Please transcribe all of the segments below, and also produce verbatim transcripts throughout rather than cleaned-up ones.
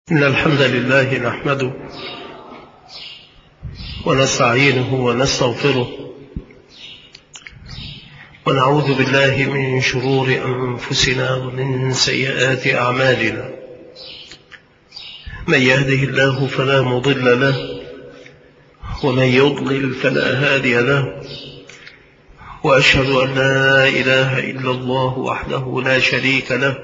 إن الحمد لله نحمده ونستعينه ونستغفره ونعوذ بالله من شرور أنفسنا ومن سيئات أعمالنا. من يهده الله فلا مضل له ومن يضلل فلا هادي له، وأشهد أن لا إله إلا الله وحده لا شريك له،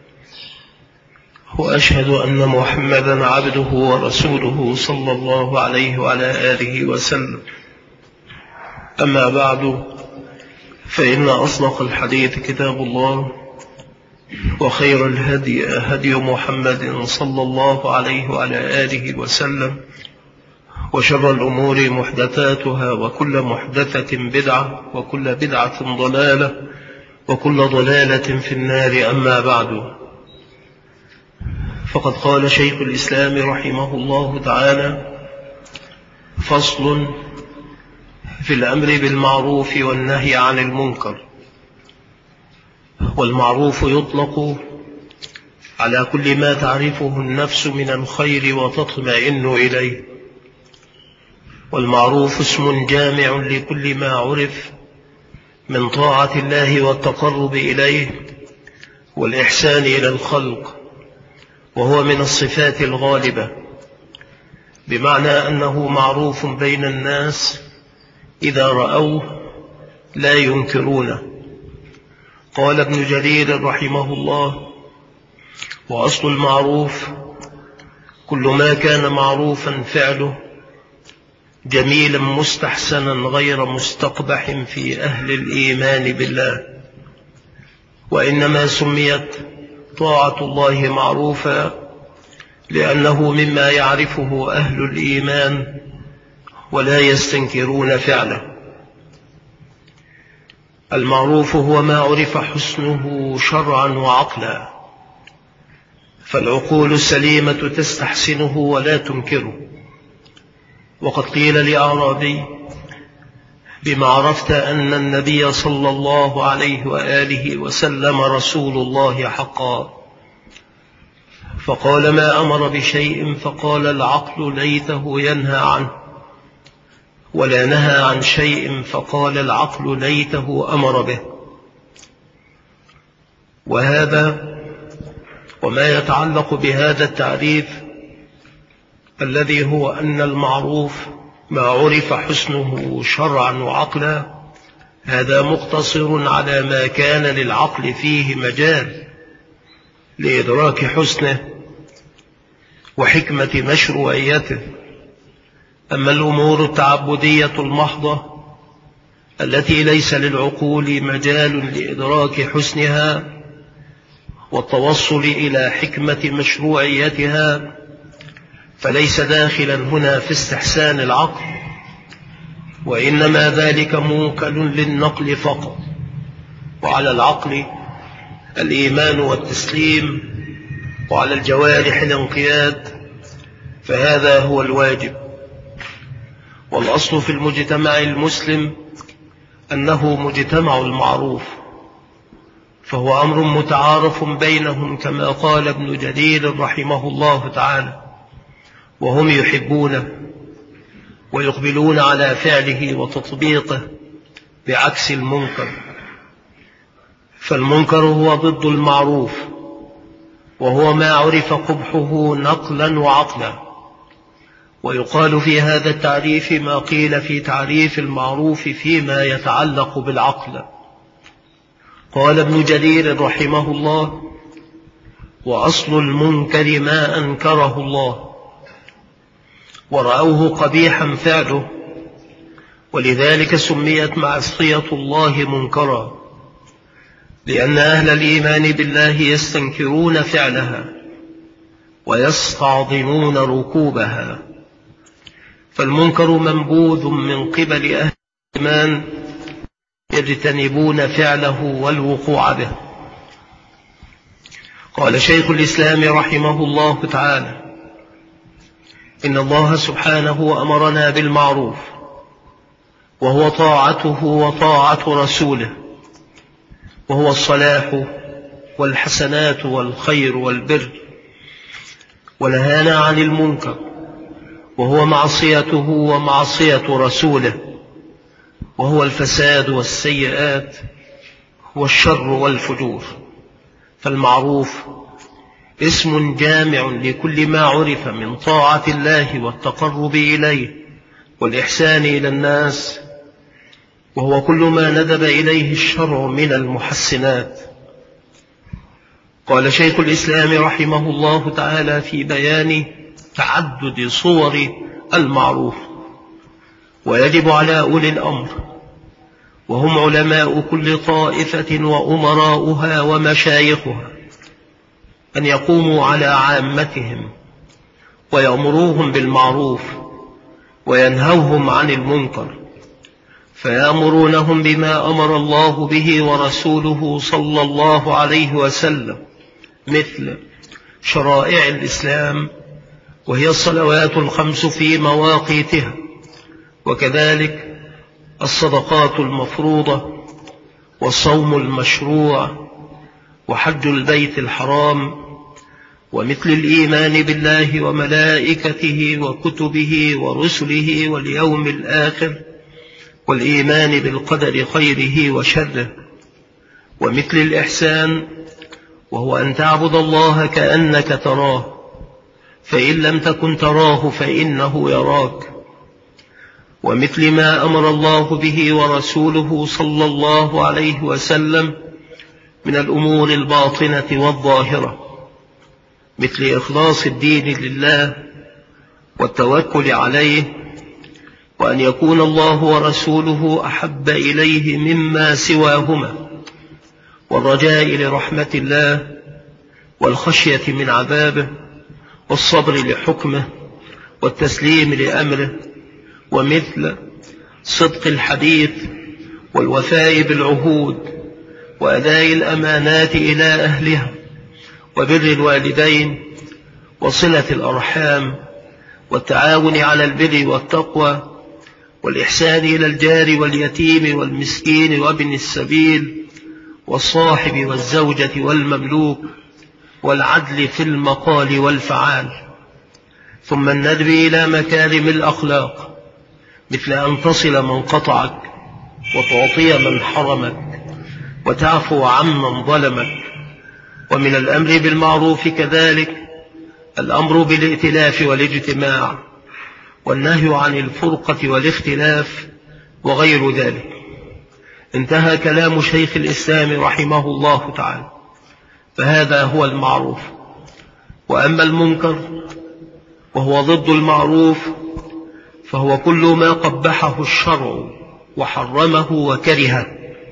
وأشهد أن محمدا عبده ورسوله صلى الله عليه وعلى آله وسلم. أما بعد، فإن أصدق الحديث كتاب الله، وخير الهدي هدي محمد صلى الله عليه وعلى آله وسلم، وشر الأمور محدثاتها، وكل محدثة بدعة، وكل بدعة ضلالة، وكل ضلالة في النار. أما بعد، فقد قال شيخ الإسلام رحمه الله تعالى: فصل في الأمر بالمعروف والنهي عن المنكر. والمعروف يطلق على كل ما تعرفه النفس من الخير وتطمئن إليه، والمعروف اسم جامع لكل ما عرف من طاعة الله والتقرب إليه والإحسان إلى الخلق، وهو من الصفات الغالبة، بمعنى أنه معروف بين الناس إذا رأوه لا ينكرونه. قال ابن جرير رحمه الله: وأصل المعروف كل ما كان معروفا فعله جميلا مستحسنا غير مستقبح في أهل الإيمان بالله. وإنما سميت طاعة الله معروفا لأنه مما يعرفه أهل الإيمان ولا يستنكرون فعله. المعروف هو ما عرف حسنه شرعا وعقلا، فالعقول السليمة تستحسنه ولا تنكره. وقد قيل لأعرابي: بما عرفت أن النبي صلى الله عليه وآله وسلم رسول الله حقا؟ فقال: ما أمر بشيء فقال العقل ليته ينهى عنه، ولا نهى عن شيء فقال العقل ليته أمر به. وهذا وما يتعلق بهذا التعريف الذي هو أن المعروف ما عرف حسنه شرعا وعقلا، هذا مقتصر على ما كان للعقل فيه مجال لإدراك حسنه وحكمة مشروعيته. أما الأمور التعبدية المحضة التي ليس للعقول مجال لإدراك حسنها والتوصل إلى حكمة مشروعيتها، فليس داخلا هنا في استحسان العقل، وإنما ذلك موكل للنقل فقط، وعلى العقل الإيمان والتسليم، وعلى الجوارح الانقياد، فهذا هو الواجب. والأصل في المجتمع المسلم أنه مجتمع المعروف، فهو أمر متعارف بينهم كما قال ابن جرير رحمه الله تعالى: وهم يحبونه ويقبلون على فعله وتطبيقه، بعكس المنكر. فالمنكر هو ضد المعروف، وهو ما عرف قبحه نقلا وعقلا. ويقال في هذا التعريف ما قيل في تعريف المعروف فيما يتعلق بالعقل. قال ابن جرير رحمه الله: وأصل المنكر ما أنكره الله ورأوه قبيحا فعله، ولذلك سميت معصية الله منكرا، لأن أهل الإيمان بالله يستنكرون فعلها ويستعظمون ركوبها. فالمنكر منبوذ من قبل أهل الإيمان يجتنبون فعله والوقوع به. قال شيخ الإسلام رحمه الله تعالى: إن الله سبحانه أمرنا بالمعروف، وهو طاعته وطاعة رسوله، وهو الصلاح والحسنات والخير والبر، ونهانا عن المنكر وهو معصيته ومعصية رسوله، وهو الفساد والسيئات والشر والفجور. فالمعروف اسم جامع لكل ما عرف من طاعة الله والتقرب إليه والإحسان إلى الناس، وهو كل ما ندب إليه الشرع من المحسنات. قال شيخ الإسلام رحمه الله تعالى في بيان تعدد صور المعروف: ويجب على أولي الأمر وهم علماء كل طائفة وأمراؤها ومشايخها أن يقوموا على عامتهم ويأمروهم بالمعروف وينهوهم عن المنكر، فيأمرونهم بما أمر الله به ورسوله صلى الله عليه وسلم، مثل شرائع الإسلام وهي الصلوات الخمس في مواقيتها، وكذلك الصدقات المفروضة والصوم المشروع وحج البيت الحرام، ومثل الإيمان بالله وملائكته وكتبه ورسله واليوم الآخر، والإيمان بالقدر خيره وشره، ومثل الإحسان وهو أن تعبد الله كأنك تراه، فإن لم تكن تراه فإنه يراك، ومثل ما أمر الله به ورسوله صلى الله عليه وسلم من الأمور الباطنة والظاهرة، مثل إخلاص الدين لله والتوكل عليه، وأن يكون الله ورسوله أحب إليه مما سواهما، والرجاء لرحمة الله والخشية من عذابه والصبر لحكمه والتسليم لأمره، ومثل صدق الحديث والوفاء بالعهود وأداء الأمانات إلى أهلها وبر الوالدين وصلة الأرحام والتعاون على البر والتقوى والإحسان إلى الجار واليتيم والمسكين وابن السبيل والصاحب والزوجة والمملوك، والعدل في المقال والفعال. ثم الندب إلى مكارم الأخلاق، مثل أن تصل من قطعك وتعطي من حرمك وتعفو عمن ظلمك. ومن الأمر بالمعروف كذلك الأمر بالائتلاف والاجتماع، والنهي عن الفرقة والاختلاف وغير ذلك. انتهى كلام شيخ الإسلام رحمه الله تعالى، فهذا هو المعروف. وأما المنكر وهو ضد المعروف فهو كل ما قبحه الشرع وحرمه وكرهه.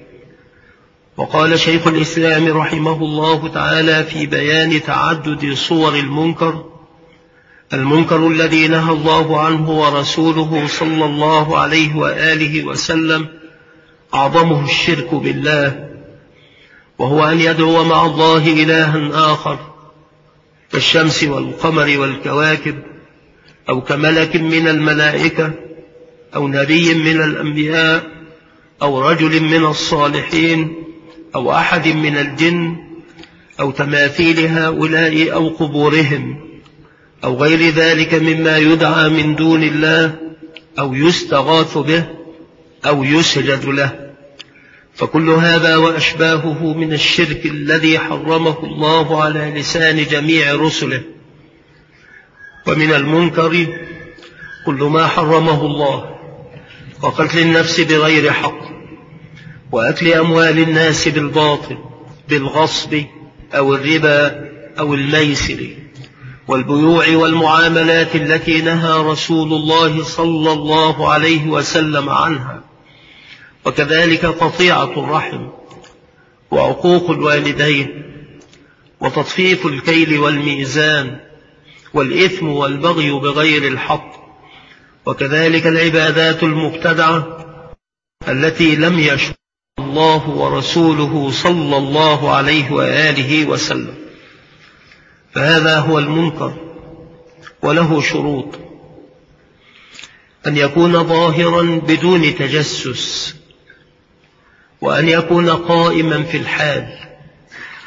وقال شيخ الإسلام رحمه الله تعالى في بيان تعدد صور المنكر: المنكر الذي نهى الله عنه ورسوله صلى الله عليه وآله وسلم أعظمه الشرك بالله، وهو أن يدعو مع الله إلها آخر كالشمس والقمر والكواكب، أو كملك من الملائكة، أو نبي من الأنبياء، أو رجل من الصالحين، أو أحد من الجن، أو تماثيل هؤلاء أو قبورهم، أو غير ذلك مما يدعى من دون الله، أو يستغاث به، أو يسجد له. فكل هذا وأشباهه من الشرك الذي حرمه الله على لسان جميع رسله. ومن المنكر كل ما حرمه الله، وقتل النفس بغير حق، وأكل أموال الناس بالباطل بالغصب أو الربا أو الميسر، والبيوع والمعاملات التي نهى رسول الله صلى الله عليه وسلم عنها، وكذلك قطيعة الرحم وعقوق الوالدين وتطفيف الكيل والميزان والإثم والبغي بغير الحق، وكذلك العبادات المبتدعة التي لم يشرع الله ورسوله صلى الله عليه وآله وسلم. فهذا هو المنكر، وله شروط: أن يكون ظاهرا بدون تجسس، وأن يكون قائما في الحال،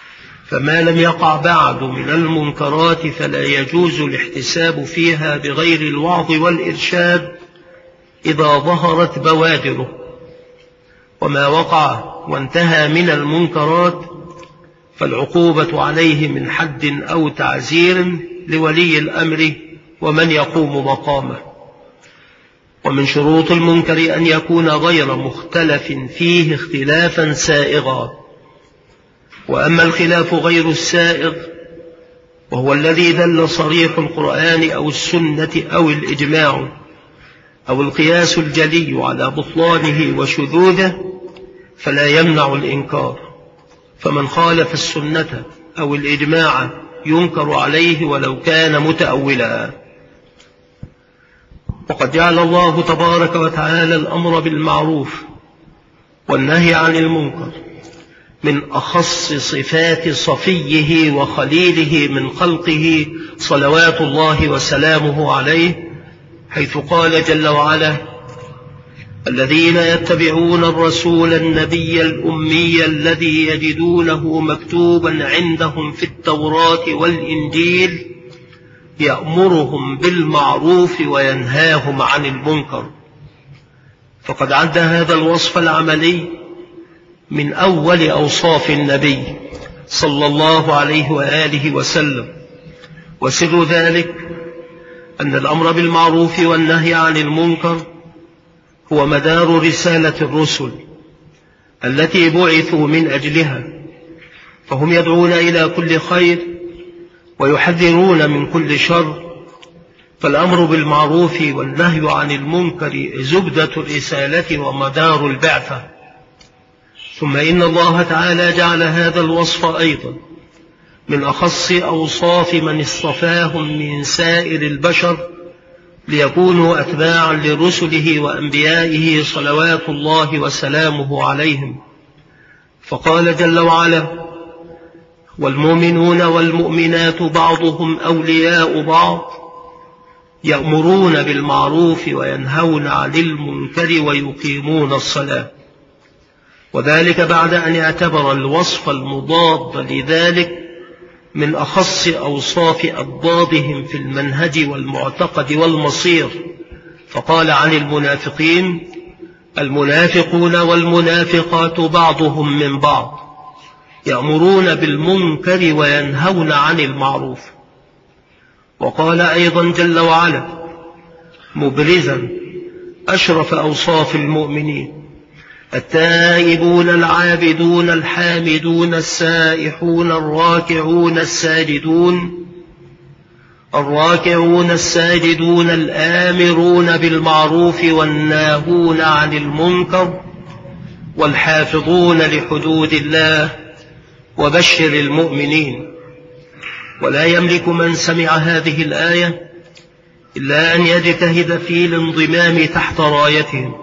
فما لم يقع بعد من المنكرات فلا يجوز الاحتساب فيها بغير الوعظ والإرشاد إذا ظهرت بوادره، وما وقع وانتهى من المنكرات فالعقوبة عليه من حد أو تعزير لولي الأمر ومن يقوم مقامه. ومن شروط المنكر أن يكون غير مختلف فيه اختلافا سائغا. وأما الخلاف غير السائغ وهو الذي دل صريح القرآن أو السنة أو الإجماع أو القياس الجلي على بطلانه وشذوذه فلا يمنع الإنكار، فمن خالف السنة أو الإجماع ينكر عليه ولو كان متأولا. وقد جعل الله تبارك وتعالى الأمر بالمعروف والنهي عن المنكر من أخص صفات صفيه وخليله من خلقه صلوات الله وسلامه عليه، حيث قال جل وعلا: الذين يتبعون الرسول النبي الأمي الذي يجدونه مكتوبا عندهم في التوراة والإنجيل يأمرهم بالمعروف وينهاهم عن المنكر. فقد عد هذا الوصف العملي من أول أوصاف النبي صلى الله عليه وآله وسلم. وسر ذلك أن الأمر بالمعروف والنهي عن المنكر هو مدار رسالة الرسل التي بعثوا من أجلها، فهم يدعون إلى كل خير ويحذرون من كل شر، فالأمر بالمعروف والنهي عن المنكر زبدة الرسالة ومدار البعثة. ثم إن الله تعالى جعل هذا الوصف أيضا من أخص أوصاف من اصطفاهم من سائر البشر ليكونوا أتباعا لرسله وأنبيائه صلوات الله وسلامه عليهم. فقال جل وعلا: والمؤمنون والمؤمنات بعضهم أولياء بعض يأمرون بالمعروف وينهون عن المنكر ويقيمون الصلاة. وذلك بعد أن اعتبر الوصف المضاد لذلك من أخص أوصاف أضدادهم في المنهج والمعتقد والمصير، فقال عن المنافقين: المنافقون والمنافقات بعضهم من بعض يأمرون بالمنكر وينهون عن المعروف. وقال أيضا جل وعلا مبرزا أشرف أوصاف المؤمنين: التائبون العابدون الحامدون السائحون الراكعون الساجدون الراكعون الساجدون الآمرون بالمعروف والناهون عن المنكر والحافظون لحدود الله وبشر المؤمنين. ولا يملك من سمع هذه الآية إلا أن يجتهد في الانضمام تحت رايتهم،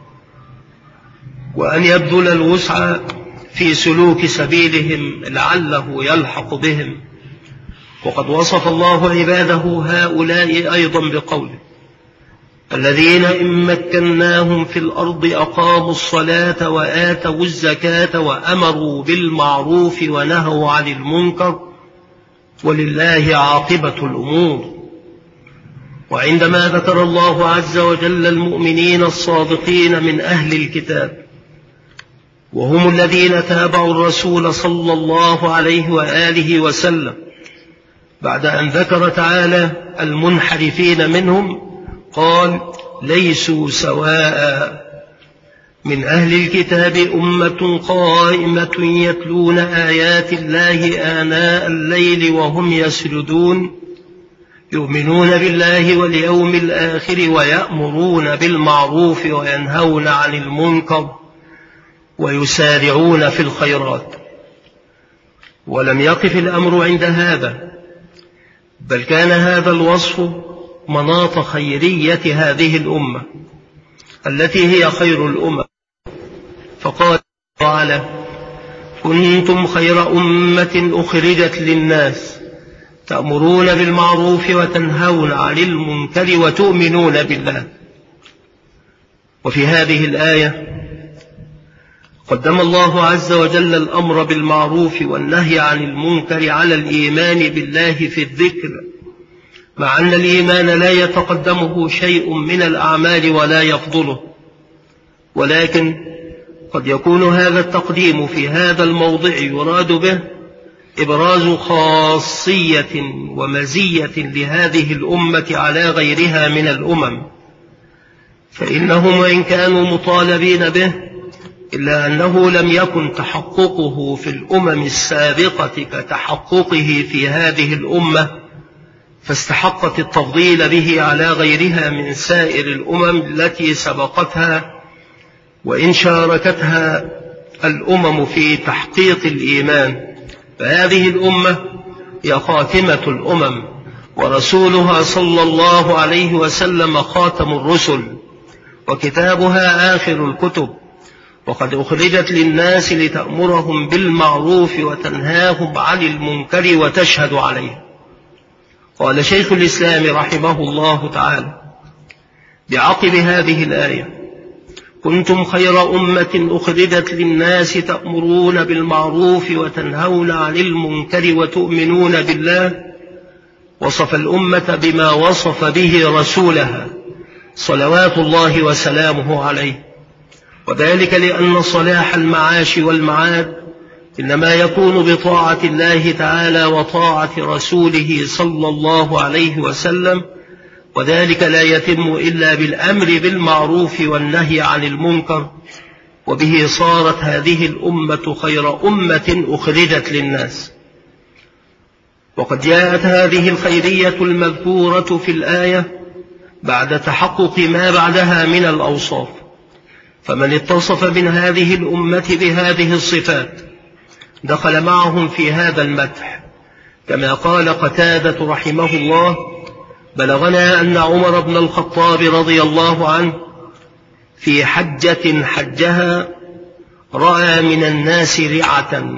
وأن يبذل الوسع في سلوك سبيلهم لعله يلحق بهم. وقد وصف الله عباده هؤلاء أيضا بقوله: الذين إن مكناهم في الأرض أقاموا الصلاة وآتوا الزكاة وأمروا بالمعروف ونهوا عن المنكر ولله عاقبة الأمور. وعندما ذكر الله عز وجل المؤمنين الصادقين من أهل الكتاب وهم الذين تابعوا الرسول صلى الله عليه وآله وسلم، بعد أن ذكر تعالى المنحرفين منهم قال: ليسوا سواء من أهل الكتاب أمة قائمة يتلون آيات الله آناء الليل وهم يسجدون يؤمنون بالله واليوم الآخر ويأمرون بالمعروف وينهون عن المنكر ويسارعون في الخيرات. ولم يقف الأمر عند هذا، بل كان هذا الوصف مناط خيرية هذه الأمة التي هي خير الأمم. فقال تعالى: كنتم خير أمة أخرجت للناس تأمرون بالمعروف وتنهون عن المنكر وتؤمنون بالله. وفي هذه الآية قدم الله عز وجل الأمر بالمعروف والنهي عن المنكر على الإيمان بالله في الذكر، مع أن الإيمان لا يتقدمه شيء من الأعمال ولا يفضله، ولكن قد يكون هذا التقديم في هذا الموضع يراد به إبراز خاصية ومزية لهذه الأمة على غيرها من الأمم، فإنهم وإن كانوا مطالبين به إلا أنه لم يكن تحققه في الأمم السابقة كتحققه في هذه الأمة، فاستحقت التفضيل به على غيرها من سائر الأمم التي سبقتها، وإن شاركتها الأمم في تحقيق الإيمان، فهذه الأمة هي خاتمة الأمم، ورسولها صلى الله عليه وسلم خاتم الرسل، وكتابها آخر الكتب، وقد أخرجت للناس لتأمرهم بالمعروف وتنهاهم عن المنكر وتشهد عليه. قال شيخ الإسلام رحمه الله تعالى بعقب هذه الآية: كنتم خير أمة أخرجت للناس تأمرون بالمعروف وتنهون عن المنكر وتؤمنون بالله. وصف الأمة بما وصف به رسولها صلوات الله وسلامه عليه، وذلك لأن صلاح المعاش والمعاد إنما يكون بطاعة الله تعالى وطاعة رسوله صلى الله عليه وسلم، وذلك لا يتم إلا بالأمر بالمعروف والنهي عن المنكر، وبه صارت هذه الأمة خير أمة أخرجت للناس. وقد جاءت هذه الخيرية المذكورة في الآية بعد تحقق ما بعدها من الأوصاف، فمن اتصف من هذه الأمة بهذه الصفات دخل معهم في هذا المدح، كما قال قتادة رحمه الله: بلغنا أن عمر بن الخطاب رضي الله عنه في حجة حجها رأى من الناس رعة،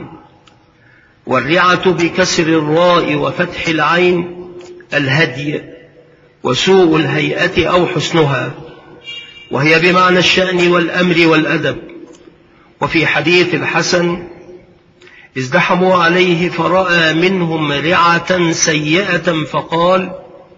والرعة بكسر الراء وفتح العين الهدي، وسوء الهيئة أو حسنها، وهي بمعنى الشأن والأمر والأدب. وفي حديث الحسن: ازدحموا عليه فرأى منهم رعة سيئة فقال: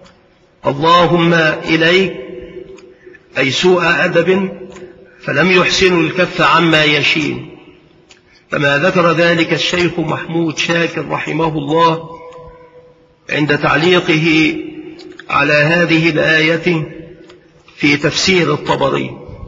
اللهم إليك، أي سوء أدب، فلم يحسنوا الكف عما يشين، كما ذكر ذلك الشيخ محمود شاكر رحمه الله عند تعليقه على هذه الآية في تفسير الطبري.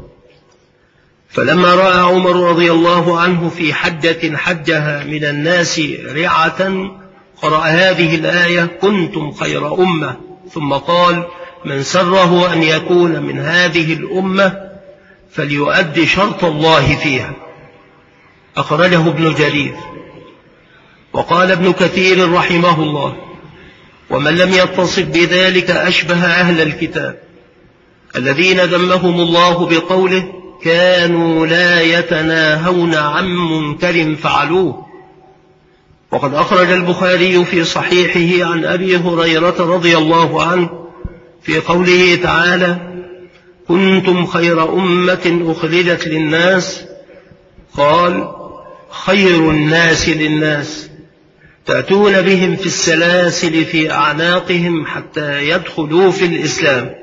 فلما رأى عمر رضي الله عنه في حجة حجها من الناس رعة قرأ هذه الآية: كنتم خير أمة، ثم قال: من سره أن يكون من هذه الأمة فليؤدي شرط الله فيها. أخرجه ابن جرير. وقال ابن كثير رحمه الله: ومن لم يتصف بذلك أشبه أهل الكتاب الذين ذمهم الله بقوله: كانوا لا يتناهون عن منكر فعلوه. وقد أخرج البخاري في صحيحه عن أبي هريرة رضي الله عنه في قوله تعالى: كنتم خير أمة أخرجت للناس، قال: خير الناس للناس، تأتون بهم في السلاسل في أعناقهم حتى يدخلوا في الإسلام.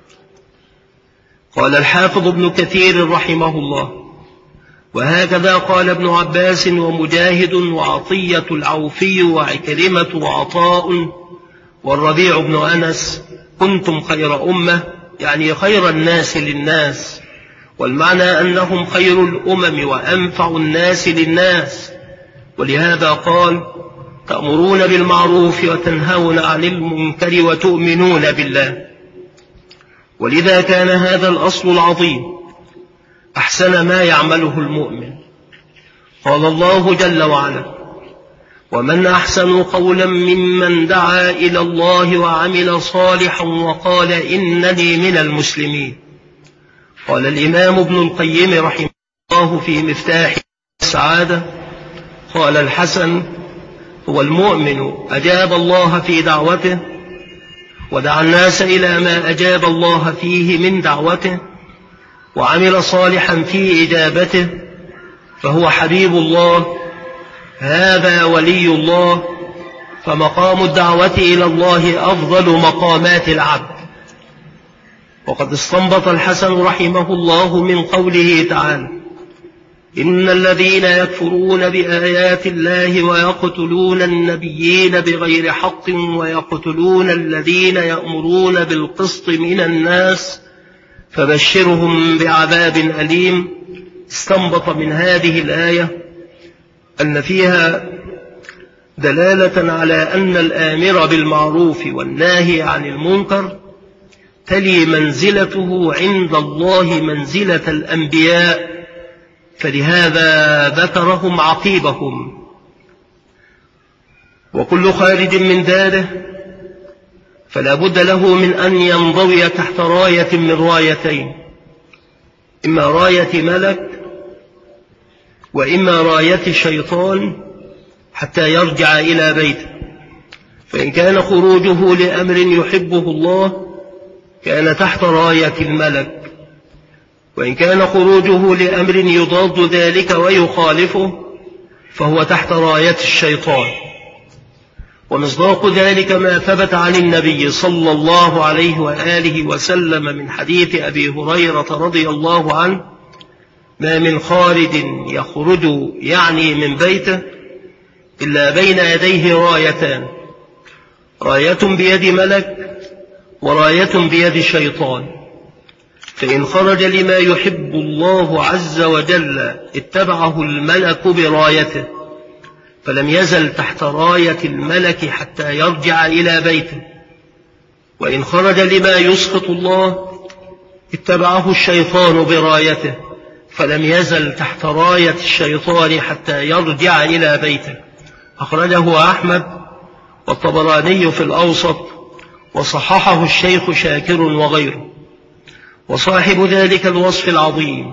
قال الحافظ ابن كثير رحمه الله: وهكذا قال ابن عباس ومجاهد وعطية العوفي وعكرمة وعطاء والربيع بن أنس: كنتم خير أمة، يعني خير الناس للناس، والمعنى أنهم خير الأمم وأنفع الناس للناس، ولهذا قال: تأمرون بالمعروف وتنهون عن المنكر وتؤمنون بالله. ولذا كان هذا الأصل العظيم أحسن ما يعمله المؤمن. قال الله جل وعلا: ومن أحسن قولا ممن دعا إلى الله وعمل صالحا وقال إنني من المسلمين. قال الإمام ابن القيم رحمه الله في مفتاح السعادة: قال الحسن: هو المؤمن أجاب الله في دعوته ودعا الناس إلى ما أجاب الله فيه من دعوته، وعمل صالحا في إجابته، فهو حبيب الله، هذا ولي الله، فمقام الدعوة إلى الله أفضل مقامات العبد. وقد استنبط الحسن رحمه الله من قوله تعالى: إن الذين يكفرون بآيات الله ويقتلون النبيين بغير حق ويقتلون الذين يأمرون بالقسط من الناس فبشرهم بعذاب أليم. استنبط من هذه الآية أن فيها دلالة على أن الآمر بالمعروف والناهي عن المنكر تلي منزلته عند الله منزلة الأنبياء، فلهذا ذكرهم عقيبهم. وكل خارج من داره فلا بد له من أن ينضوي تحت راية من رايتين: إما راية ملك وإما راية شيطان، حتى يرجع إلى بيته. فإن كان خروجه لأمر يحبه الله كان تحت راية الملك، وإن كان خروجه لأمر يضاد ذلك ويخالفه فهو تحت راية الشيطان. ومصداق ذلك ما ثبت عن النبي صلى الله عليه وآله وسلم من حديث أبي هريرة رضي الله عنه: ما من خارج يخرج يعني من بيته إلا بين يديه رايتان: راية بيد ملك وراية بيد شيطان. فإن خرج لما يحب الله عز وجل اتبعه الملك برايته، فلم يزل تحت راية الملك حتى يرجع إلى بيته. وإن خرج لما يسخط الله اتبعه الشيطان برايته، فلم يزل تحت راية الشيطان حتى يرجع إلى بيته. أخرجه أحمد والطبراني في الأوسط، وصححه الشيخ شاكر وغيره. وصاحب ذلك الوصف العظيم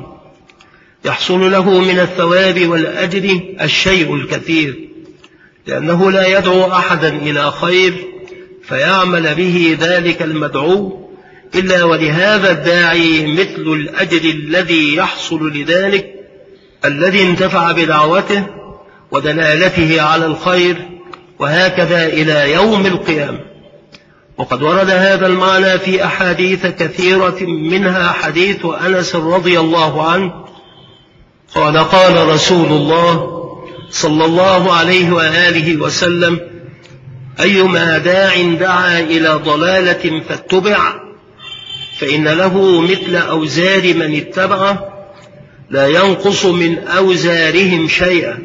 يحصل له من الثواب والأجر الشيء الكثير، لأنه لا يدعو أحدا إلى خير فيعمل به ذلك المدعو إلا ولهذا الداعي مثل الأجر الذي يحصل لذلك الذي انتفع بدعوته ودلالته على الخير، وهكذا إلى يوم القيامة. وقد ورد هذا المعنى في أحاديث كثيرة، منها حديث أنس رضي الله عنه قال: قال رسول الله صلى الله عليه وآله وسلم: أيما داع دعا إلى ضلالة فاتبع فإن له مثل أوزار من اتبعه لا ينقص من أوزارهم شيئا،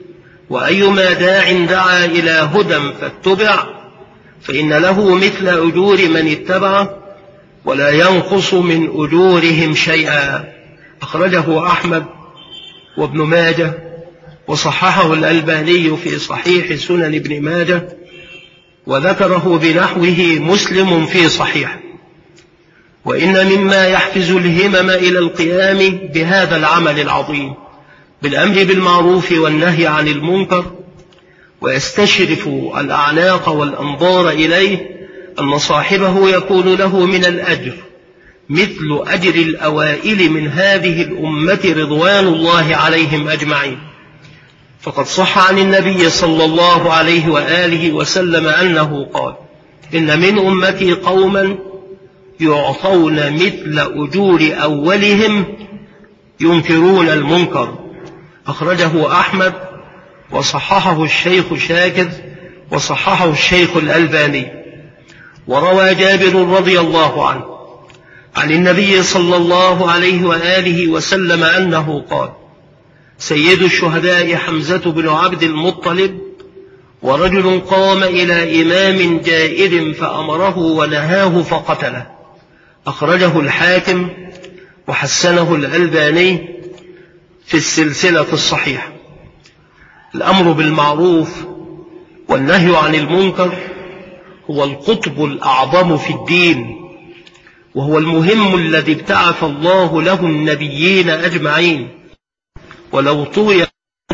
وأيما داع دعا إلى هدى فاتبع فإن له مثل أجور من اتبعه ولا ينقص من أجورهم شيئا. أخرجه أحمد وابن ماجه، وصححه الألباني في صحيح سنن ابن ماجه، وذكره بنحوه مسلم في صحيح. وإن مما يحفز الهمم إلى القيام بهذا العمل العظيم بالأمر بالمعروف والنهي عن المنكر ويستشرف الأعناق والأنظار إليه أن صاحبه يكون له من الأجر مثل أجر الأوائل من هذه الأمة رضوان الله عليهم أجمعين. فقد صح عن النبي صلى الله عليه وآله وسلم أنه قال: إن من أمتي قوما يعطون مثل أجور أولهم ينكرون المنكر. أخرجه أحمد وصححه الشيخ شاكر وصححه الشيخ الألباني. وروى جابر رضي الله عنه عن النبي صلى الله عليه وآله وسلم أنه قال: سيد الشهداء حمزة بن عبد المطلب ورجل قام إلى إمام جائر فأمره ونهاه فقتله. أخرجه الحاكم وحسنه الألباني في السلسلة الصحيحة. الأمر بالمعروف والنهي عن المنكر هو القطب الأعظم في الدين، وهو المهم الذي ابتعث الله له النبيين أجمعين. ولو طوي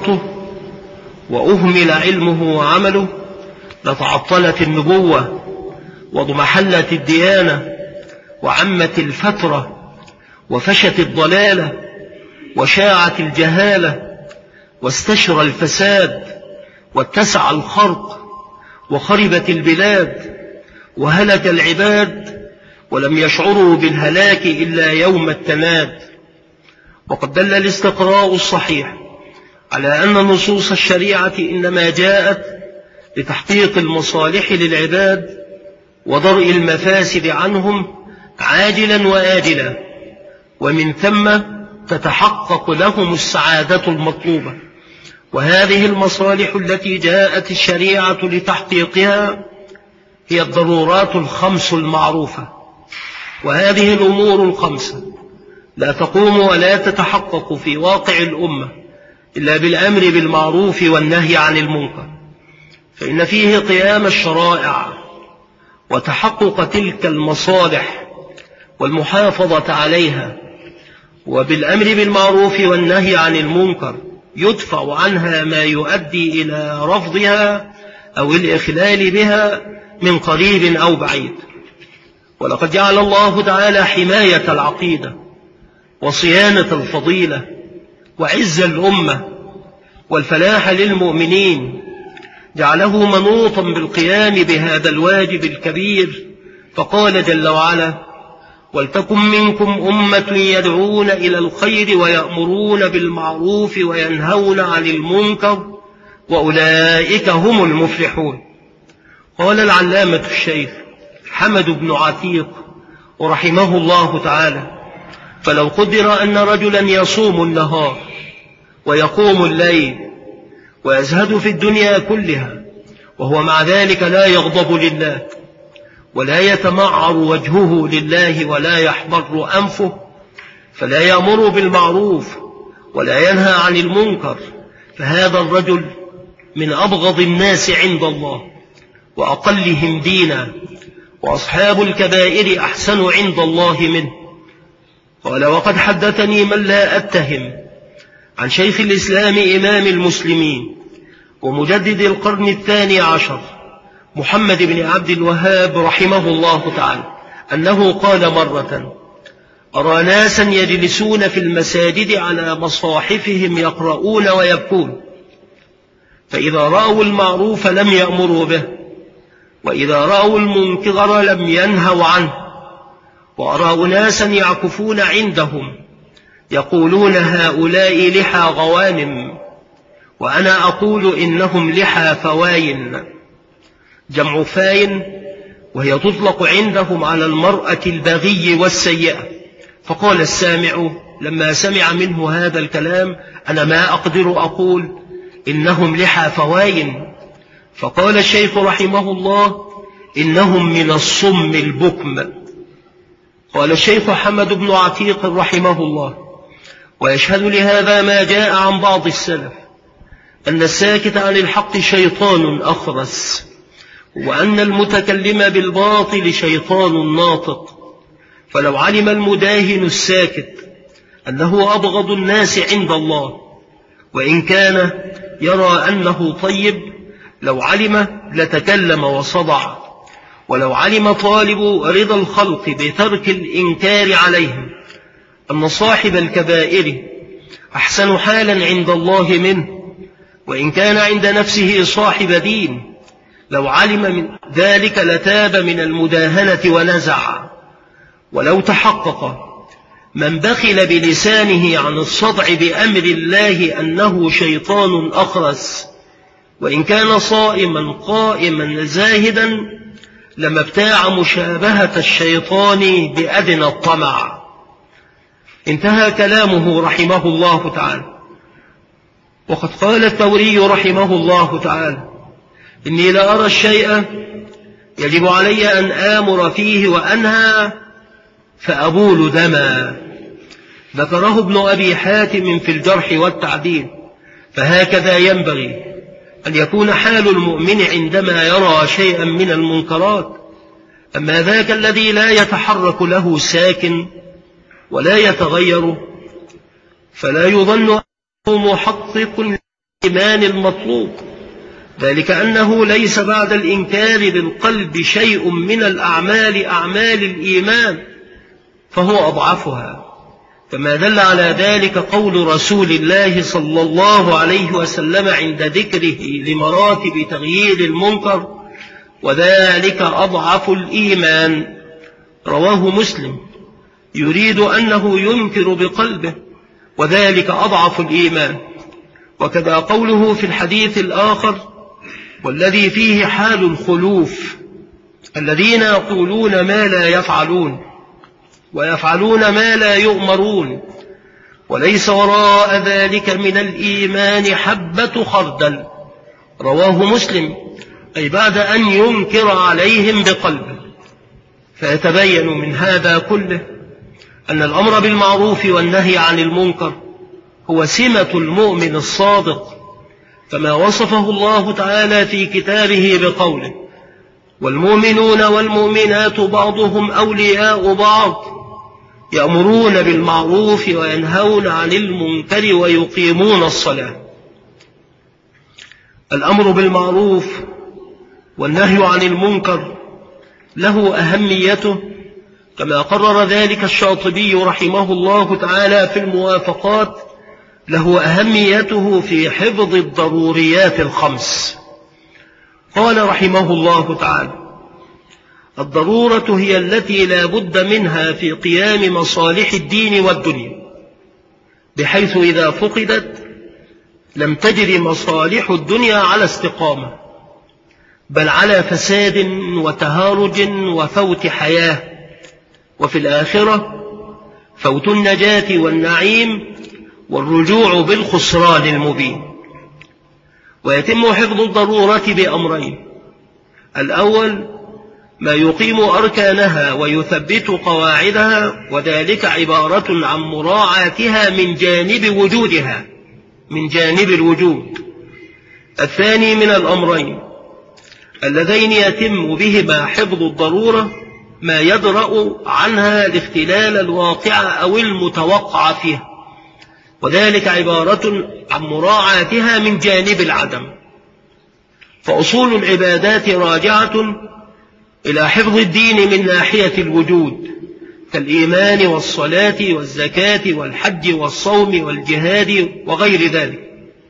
وأهمل علمه وعمله لتعطلت النبوة واضمحلت الديانة وعمت الفترة وفشت الضلالة وشاعت الجهالة واستشرى الفساد واتسع الخرق وخربت البلاد وهلك العباد، ولم يشعروا بالهلاك إلا يوم التناد. وقد دل الاستقراء الصحيح على أن نصوص الشريعة إنما جاءت لتحقيق المصالح للعباد وضرء المفاسد عنهم عاجلا وآجلا، ومن ثم تتحقق لهم السعادة المطلوبة. وهذه المصالح التي جاءت الشريعة لتحقيقها هي الضرورات الخمس المعروفة. وهذه الأمور الخمسة لا تقوم ولا تتحقق في واقع الأمة إلا بالأمر بالمعروف والنهي عن المنكر، فإن فيه قيام الشرائع وتحقق تلك المصالح والمحافظة عليها. وبالأمر بالمعروف والنهي عن المنكر يدفع عنها ما يؤدي إلى رفضها أو الإخلال بها من قريب أو بعيد. ولقد جعل الله تعالى حماية العقيدة وصيانة الفضيلة وعز الأمة والفلاح للمؤمنين، جعله منوطا بالقيام بهذا الواجب الكبير، فقال جل وعلا: ولتكن منكم أمة يدعون إلى الخير ويأمرون بالمعروف وينهون عن المنكر وأولئك هم المفلحون. قال العلامة الشيخ حمد بن عتيق ورحمه الله تعالى: فلو قدر أن رجلا يصوم النهار ويقوم الليل ويزهد في الدنيا كلها وهو مع ذلك لا يغضب لله ولا يتمعر وجهه لله ولا يحمر أنفه، فلا يأمر بالمعروف ولا ينهى عن المنكر، فهذا الرجل من أبغض الناس عند الله وأقلهم دينا، وأصحاب الكبائر أحسن عند الله منه. قال: وقد حدثني من لا أتهم عن شيخ الإسلام إمام المسلمين ومجدد القرن الثاني عشر محمد بن عبد الوهاب رحمه الله تعالى أنه قال مرة: أرى ناسا يجلسون في المساجد على مصاحفهم يقرؤون ويبكون، فإذا رأوا المعروف لم يأمروا به، وإذا رأوا المنكر لم ينهوا عنه. وأرى ناسا يعكفون عندهم يقولون: هؤلاء لحى غوانم، وأنا أقول إنهم لحى فواين، جمع فاين، وهي تطلق عندهم على المرأة البغي والسيئة. فقال السامع لما سمع منه هذا الكلام: أنا ما أقدر أقول إنهم لحى فواين. فقال الشيخ رحمه الله: إنهم من الصم البكم. قال الشيخ حمد بن عتيق رحمه الله: ويشهد لهذا ما جاء عن بعض السلف أن الساكت عن الحق شيطان أخرس، وأن المتكلم بالباطل شيطان ناطق. فلو علم المداهن الساكت أنه أبغض الناس عند الله وإن كان يرى أنه طيب، لو علم لتكلم وصدع. ولو علم طالب رضا الخلق بترك الإنكار عليهم أن صاحب الكبائر أحسن حالا عند الله منه وإن كان عند نفسه صاحب دين، لو علم من ذلك لتاب من المداهنة ونزع. ولو تحقق من بخل بلسانه عن الصدع بأمر الله أنه شيطان أخرس وإن كان صائما قائما زاهدا، لما ابتاع مشابهة الشيطان بأدنى الطمع. انتهى كلامه رحمه الله تعالى. وقد قال الثوري رحمه الله تعالى: إني لأرى الشيء يجب علي أن آمر فيه وأنهى فأبول دما. ذكره ابن أبي حاتم في الجرح والتعديل. فهكذا ينبغي أن يكون حال المؤمن عندما يرى شيئا من المنكرات. أما ذاك الذي لا يتحرك له ساكن ولا يتغير، فلا يظن أنه محقق الإيمان المطلوب، ذلك أنه ليس بعد الإنكار بالقلب شيء من الأعمال أعمال الإيمان، فهو أضعفها، كما دل على ذلك قول رسول الله صلى الله عليه وسلم عند ذكره لمراتب تغيير المنكر: وذلك أضعف الإيمان. رواه مسلم، يريد أنه ينكر بقلبه، وذلك أضعف الإيمان. وكذا قوله في الحديث الآخر: والذي فيه حال الخلوف، الذين يقولون ما لا يفعلون ويفعلون ما لا يؤمرون، وليس وراء ذلك من الإيمان حبة خردل. رواه مسلم، أي بعد أن ينكر عليهم بقلبه. فيتبين من هذا كله أن الأمر بالمعروف والنهي عن المنكر هو سمة المؤمن الصادق، كما وصفه الله تعالى في كتابه بقوله: والمؤمنون والمؤمنات بعضهم أولياء بعض يأمرون بالمعروف وينهون عن المنكر ويقيمون الصلاة. الأمر بالمعروف والنهي عن المنكر له أهميته، كما قرر ذلك الشاطبي رحمه الله تعالى في الموافقات، له أهميته في حفظ الضروريات الخمس. قال رحمه الله تعالى: الضرورة هي التي لا بد منها في قيام مصالح الدين والدنيا، بحيث إذا فقدت لم تجر مصالح الدنيا على استقامة، بل على فساد وتهارج وفوت حياة، وفي الآخرة فوت النجاة والنعيم والرجوع بالخسران المبين. ويتم حفظ الضرورة بأمرين: الأول ما يقيم أركانها ويثبت قواعدها، وذلك عبارة عن مراعاتها من جانب وجودها من جانب الوجود. الثاني من الأمرين اللذين يتم بهما حفظ الضرورة ما يدرأ عنها الاختلال الواقع أو المتوقع فيها، وذلك عبارة عن مراعاتها من جانب العدم. فأصول العبادات راجعة إلى حفظ الدين من ناحية الوجود، كالإيمان والصلاة والزكاة والحج والصوم والجهاد وغير ذلك.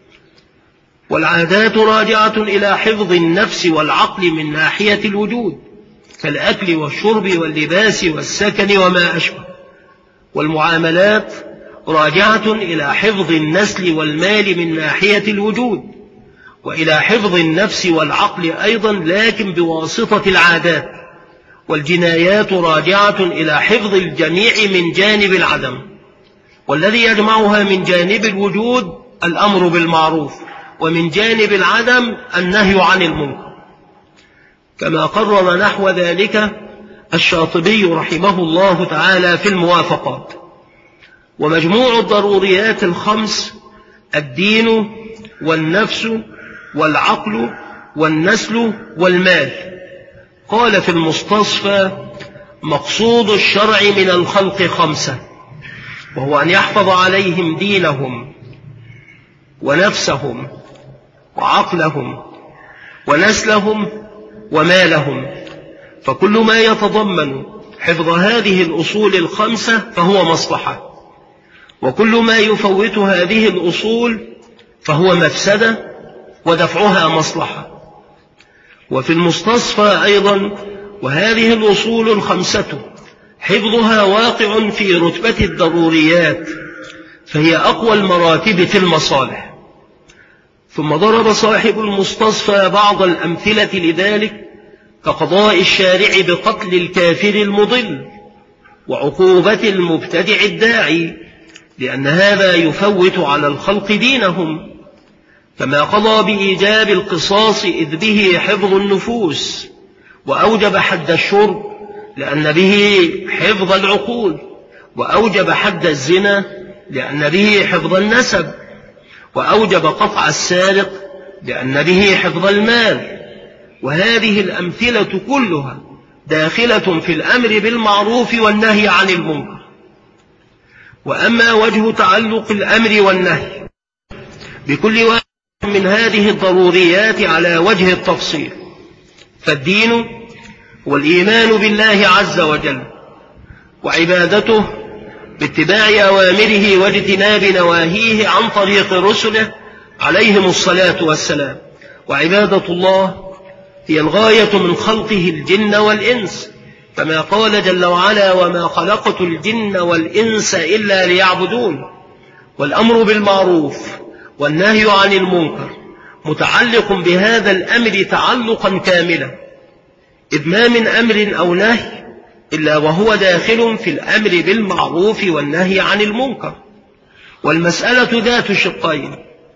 والعادات راجعة إلى حفظ النفس والعقل من ناحية الوجود، كالأكل والشرب واللباس والسكن وما أشبه. والمعاملات راجعة إلى حفظ النسل والمال من ناحية الوجود، وإلى حفظ النفس والعقل أيضا، لكن بواسطة العادات. والجنايات راجعة إلى حفظ الجميع من جانب العدم، والذي يجمعها من جانب الوجود الأمر بالمعروف، ومن جانب العدم النهي عن المنكر، كما قرر نحو ذلك الشاطبي رحمه الله تعالى في الموافقات. ومجموع الضروريات الخمس: الدين والنفس والعقل والنسل والمال. قال في المستصفى: مقصود الشرع من الخلق خمسة، وهو أن يحفظ عليهم دينهم ونفسهم وعقلهم ونسلهم ومالهم. فكل ما يتضمن حفظ هذه الأصول الخمسة فهو مصلحة، وكل ما يفوت هذه الأصول فهو مفسدة، ودفعها مصلحة. وفي المستصفى أيضا: وهذه الأصول الخمسة حفظها واقع في رتبة الضروريات، فهي أقوى المراتب في المصالح. ثم ضرب صاحب المستصفى بعض الأمثلة لذلك، كقضاء الشارع بقتل الكافر المضل، وعقوبة المبتدع الداعي، لأن هذا يفوت على الخلق دينهم، كما قضى بإيجاب القصاص إذ به حفظ النفوس، وأوجب حد الشرب لأن به حفظ العقول، وأوجب حد الزنا لأن به حفظ النسب، وأوجب قطع السارق لأن به حفظ المال. وهذه الأمثلة كلها داخلة في الأمر بالمعروف والنهي عن المنكر. وأما وجه تعلق الأمر والنهي بكل واحد من هذه الضروريات على وجه التفصيل، فالدين والإيمان بالله عز وجل، وعبادته باتباع أوامره واجتناب نواهيه عن طريق رسله عليهم الصلاة والسلام. وعبادة الله هي الغاية من خلقه الجن والإنس، كما قال جل وعلا: وما خلقت الجن والإنس إلا ليعبدون. والأمر بالمعروف والنهي عن المنكر متعلق بهذا الأمر تعلقا كاملا، إذ ما من أمر أو نهي إلا وهو داخل في الأمر بالمعروف والنهي عن المنكر. والمسألة ذات شقين: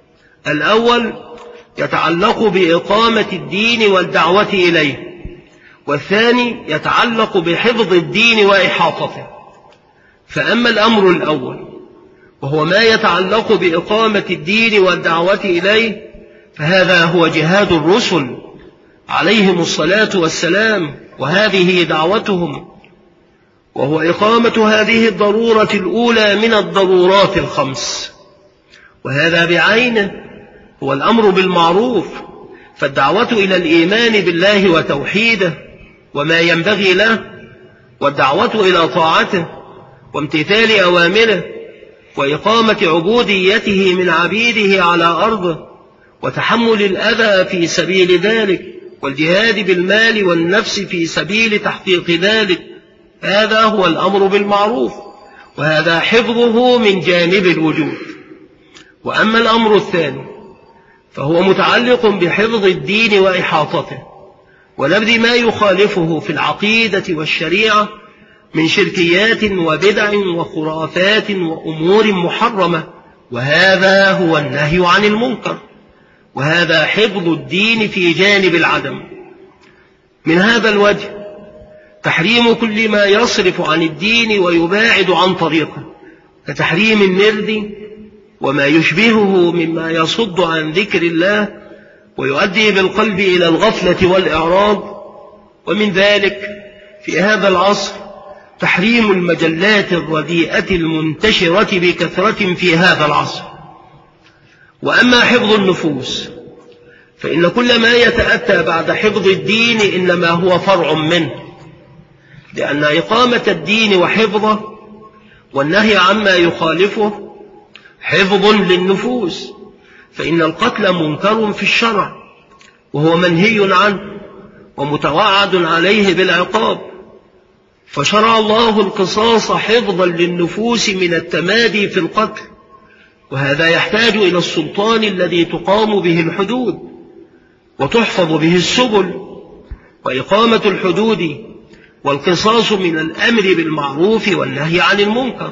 الأول يتعلق بإقامة الدين والدعوة إليه، والثاني يتعلق بحفظ الدين وإحاطته. فأما الأمر الأول وهو ما يتعلق بإقامة الدين والدعوة إليه، فهذا هو جهاد الرسل عليهم الصلاة والسلام، وهذه دعوتهم، وهو إقامة هذه الضرورة الأولى من الضرورات الخمس، وهذا بعينه هو الأمر بالمعروف. فالدعوة إلى الإيمان بالله وتوحيده وما ينبغي له، والدعوة إلى طاعته وامتثال أوامره، وإقامة عبوديته من عبيده على أرضه، وتحمل الأذى في سبيل ذلك، والجهاد بالمال والنفس في سبيل تحقيق ذلك. هذا هو الأمر بالمعروف، وهذا حفظه من جانب الوجود. وأما الأمر الثاني فهو متعلق بحفظ الدين وإحاطته، ونبذ ما يخالفه في العقيدة والشريعة من شركيات وبدع وخرافات وأمور محرمة، وهذا هو النهي عن المنكر، وهذا حفظ الدين في جانب العدم. من هذا الوجه تحريم كل ما يصرف عن الدين ويباعد عن طريقه، كتحريم النرد وما يشبهه مما يصد عن ذكر الله ويؤدي بالقلب إلى الغفلة والإعراض. ومن ذلك في هذا العصر تحريم المجلات الرديئة المنتشرة بكثرة في هذا العصر. وأما حفظ النفوس فإن كل ما يتأتى بعد حفظ الدين إنما هو فرع منه، لأن إقامة الدين وحفظه والنهي عما يخالفه حفظ للنفوس، فإن القتل منكر في الشرع وهو منهي عنه ومتوعد عليه بالعقاب، فشرع الله القصاص حفظا للنفوس من التمادي في القتل، وهذا يحتاج إلى السلطان الذي تقام به الحدود وتحفظ به السبل. وإقامة الحدود والقصاص من الأمر بالمعروف والنهي عن المنكر،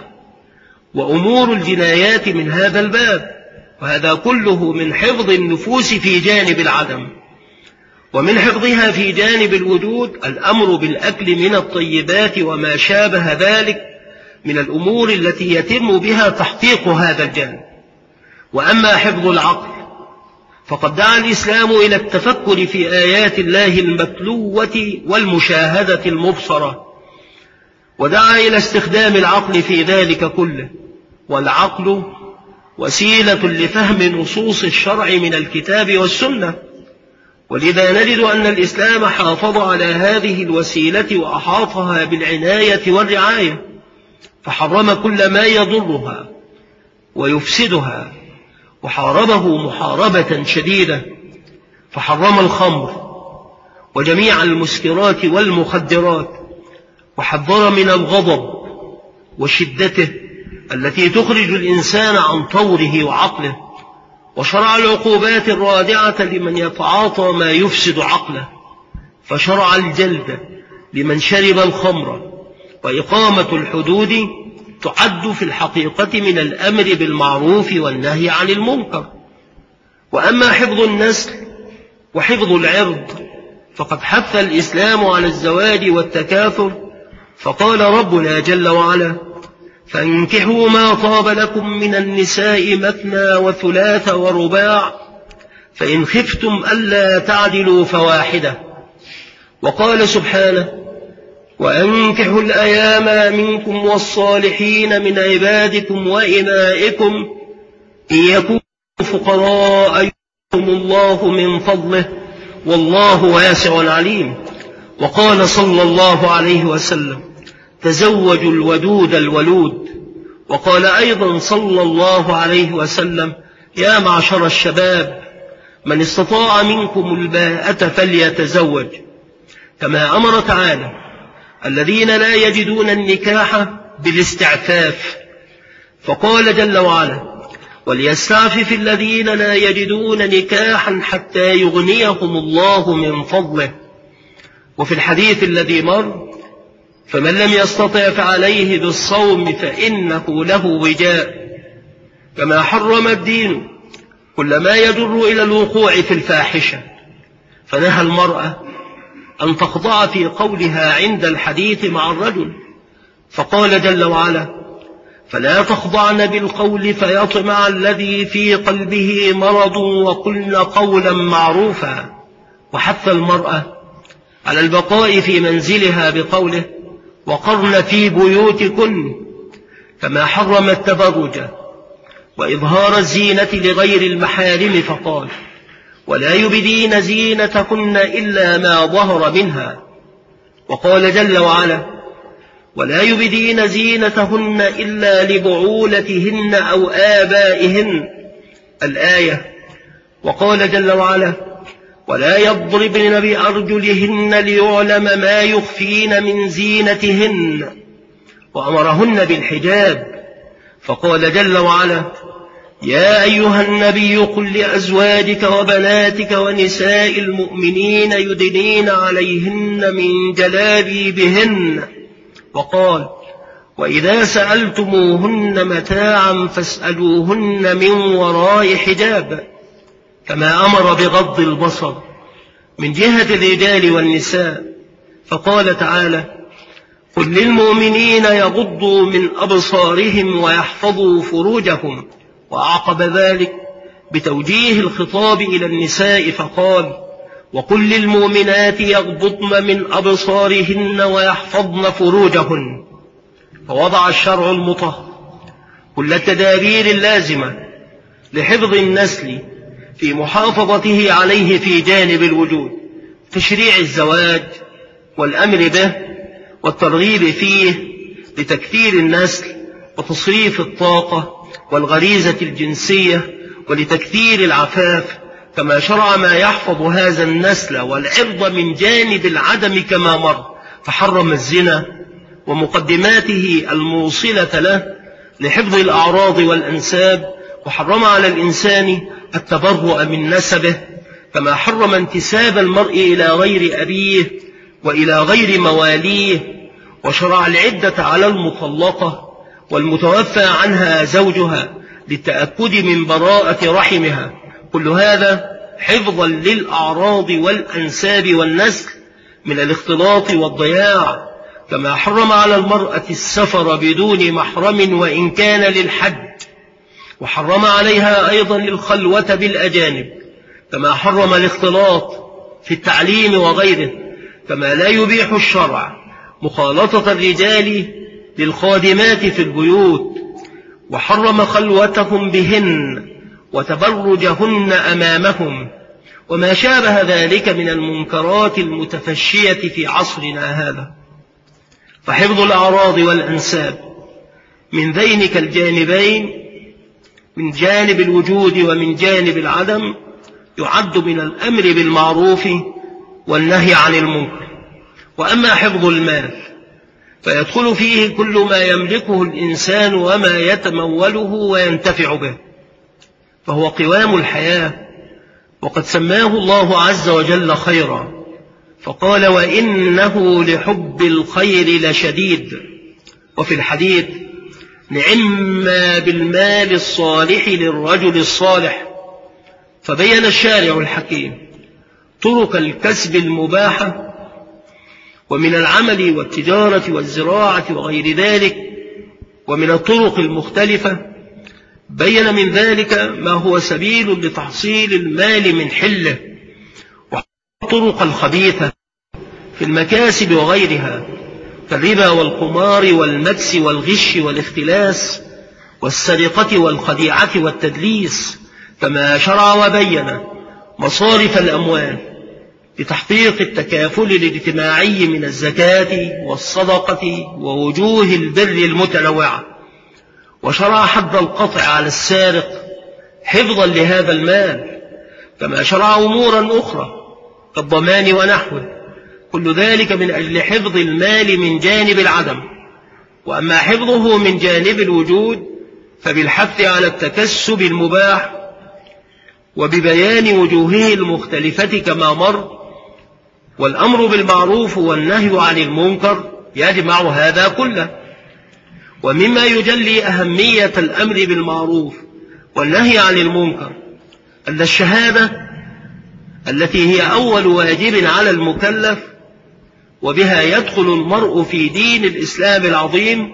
وأمور الجنايات من هذا الباب، وهذا كله من حفظ النفوس في جانب العدم. ومن حفظها في جانب الوجود الأمر بالأكل من الطيبات وما شابه ذلك من الأمور التي يتم بها تحقيق هذا الجانب. وأما حفظ العقل فقد دعا الإسلام إلى التفكر في آيات الله المتلوة والمشاهدة المبصرة، ودعا إلى استخدام العقل في ذلك كله، والعقل وسيلة لفهم نصوص الشرع من الكتاب والسنة. ولذا نجد أن الإسلام حافظ على هذه الوسيلة وأحاطها بالعناية والرعاية، فحرم كل ما يضرها ويفسدها، وحاربه محاربة شديدة، فحرم الخمر وجميع المسكرات والمخدرات، وحذر من الغضب وشدته التي تخرج الإنسان عن طوره وعقله، وشرع العقوبات الرادعة لمن يتعاطى ما يفسد عقله، فشرع الجلد لمن شرب الخمر. وإقامة الحدود تعد في الحقيقة من الأمر بالمعروف والنهي عن المنكر. وأما حفظ النسل وحفظ العرض فقد حث الإسلام على الزواج والتكاثر، فقال ربنا جل وعلا: فانكحوا ما طاب لكم من النساء مثنى وثلاث ورباع فإن خفتم ألا تعدلوا فواحدة. وقال سبحانه: وأنكحوا الأيام منكم والصالحين من عبادكم وإمائكم إن يكونوا فقراء يغنيهم الله من فضله والله واسع عليم. وقال صلى الله عليه وسلم: تزوجوا الودود الولود وقال أيضا صلى الله عليه وسلم: يا معشر الشباب من استطاع منكم الباءة فليتزوج. كما أمر تعالى الذين لا يجدون النكاح بالاستعفاف، فقال جل وعلا: وليستعفف الذين لا يجدون نكاحا حتى يغنيهم الله من فضله. وفي الحديث الذي مر: فمن لم يستطع فعليه بالصوم فإنه له وجاء. كما حرم الدين كل ما يجر إلى الوقوع في الفاحشة، فنهى المرأة أن تخضع في قولها عند الحديث مع الرجل، فقال جل وعلا: فلا تخضعن بالقول فيطمع الذي في قلبه مرض وقلن قولا معروفا. وحث المرأة على البقاء في منزلها بقوله: وقرن في بيوتكن. كما حرم التبرج وإظهار الزينة لغير المحارم، فقال: ولا يبدين زينتكن إلا ما ظهر منها. وقال جل وعلا: ولا يبدين زينتهن إلا لبعولتهن أو آبائهن، الآية. وقال جل وعلا: ولا يضربن بأرجلهن ليعلم ما يخفين من زينتهن. وأمرهن بالحجاب، فقال جل وعلا: يا أيها النبي قل لأزواجك وبناتك ونساء المؤمنين يدنين عليهن من جلابيبهن. وقال: وإذا سألتموهن متاعا فاسألوهن من وراء حجاب. كما أمر بغض البصر من جهة الرجال والنساء، فقال تعالى: قل للمؤمنين يغضوا من أبصارهم ويحفظوا فروجهم. وأعقب ذلك بتوجيه الخطاب إلى النساء، فقال: وقل للمؤمنات يغضضن من أبصارهن ويحفظن فروجهن. فوضع الشرع المطهر كل التدابير اللازمة لحفظ النسل في محافظته عليه في جانب الوجود، تشريع الزواج والأمر به والترغيب فيه لتكثير النسل وتصريف الطاقة والغريزة الجنسية ولتكثير العفاف. كما شرع ما يحفظ هذا النسل والعرض من جانب العدم كما مر، فحرم الزنا ومقدماته الموصلة له لحفظ الأعراض والأنساب، وحرم على الإنسان التبرؤ من نسبه، كما حرم انتساب المرء إلى غير أبيه وإلى غير مواليه. وشرع العدة على المطلقة والمتوفى عنها زوجها للتأكد من براءة رحمها، كل هذا حفظا للأعراض والأنساب والنسل من الاختلاط والضياع. كما حرم على المرأة السفر بدون محرم وإن كان للحج، وحرم عليها أيضا الخلوة بالأجانب. كما حرم الاختلاط في التعليم وغيره. كما لا يبيح الشرع مخالطة الرجال للخادمات في البيوت، وحرم خلوتهم بهن وتبرجهن أمامهم وما شابه ذلك من المنكرات المتفشية في عصرنا هذا. فحفظ الأعراض والأنساب من ذينك الجانبين، من جانب الوجود ومن جانب العدم، يعد من الأمر بالمعروف والنهي عن المنكر. وأما حفظ المال فيدخل فيه كل ما يملكه الإنسان وما يتموله وينتفع به، فهو قوام الحياة، وقد سماه الله عز وجل خيرا، فقال: وإنه لحب الخير لشديد. وفي الحديث: نعما بالمال الصالح للرجل الصالح. فبين الشارع الحكيم طرق الكسب المباحة ومن العمل والتجارة والزراعة وغير ذلك، ومن الطرق المختلفة بين من ذلك ما هو سبيل لتحصيل المال من حله، والطرق الخبيثة في المكاسب وغيرها كالربا والقمار والمكس والغش والاختلاس والسرقة والخديعة والتدليس. كما شرع وبين مصارف الأموال لتحقيق التكافل الاجتماعي من الزكاة والصدقة ووجوه البر المتنوعة. وشرع حد القطع على السارق حفظا لهذا المال، كما شرع أمورا أخرى كالضمان ونحوه، كل ذلك من أجل حفظ المال من جانب العدم. وأما حفظه من جانب الوجود فبالحث على التكسب المباح وببيان وجوهه المختلفة كما مر. والأمر بالمعروف والنهي عن المنكر يجمع هذا كله. ومما يجلي أهمية الأمر بالمعروف والنهي عن المنكر أن الشهادة التي هي أول واجب على المكلف وبها يدخل المرء في دين الإسلام العظيم،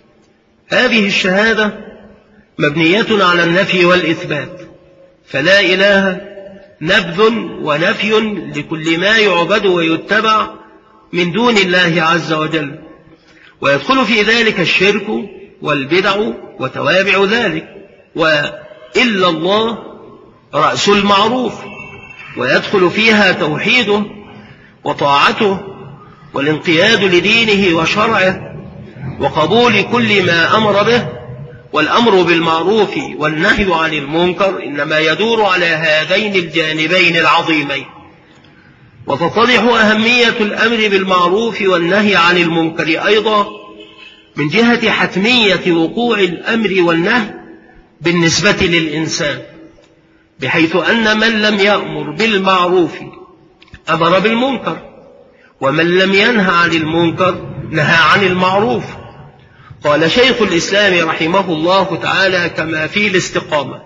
هذه الشهادة مبنية على النفي والإثبات، فلا إله نبذ ونفي لكل ما يعبد ويتبع من دون الله عز وجل، ويدخل في ذلك الشرك والبدع وتوابع ذلك، وإلا الله رأس المعروف، ويدخل فيها توحيده وطاعته والانقياد لدينه وشرعه وقبول كل ما أمر به. والأمر بالمعروف والنهي عن المنكر إنما يدور على هذين الجانبين العظيمين. وتتضح أهمية الأمر بالمعروف والنهي عن المنكر أيضا من جهة حتمية وقوع الأمر والنهي بالنسبة للإنسان، بحيث أن من لم يأمر بالمعروف أمر بالمنكر، ومن لم ينهى عن المنكر نهى عن المعروف. قال شيخ الإسلام رحمه الله تعالى كما في الاستقامة: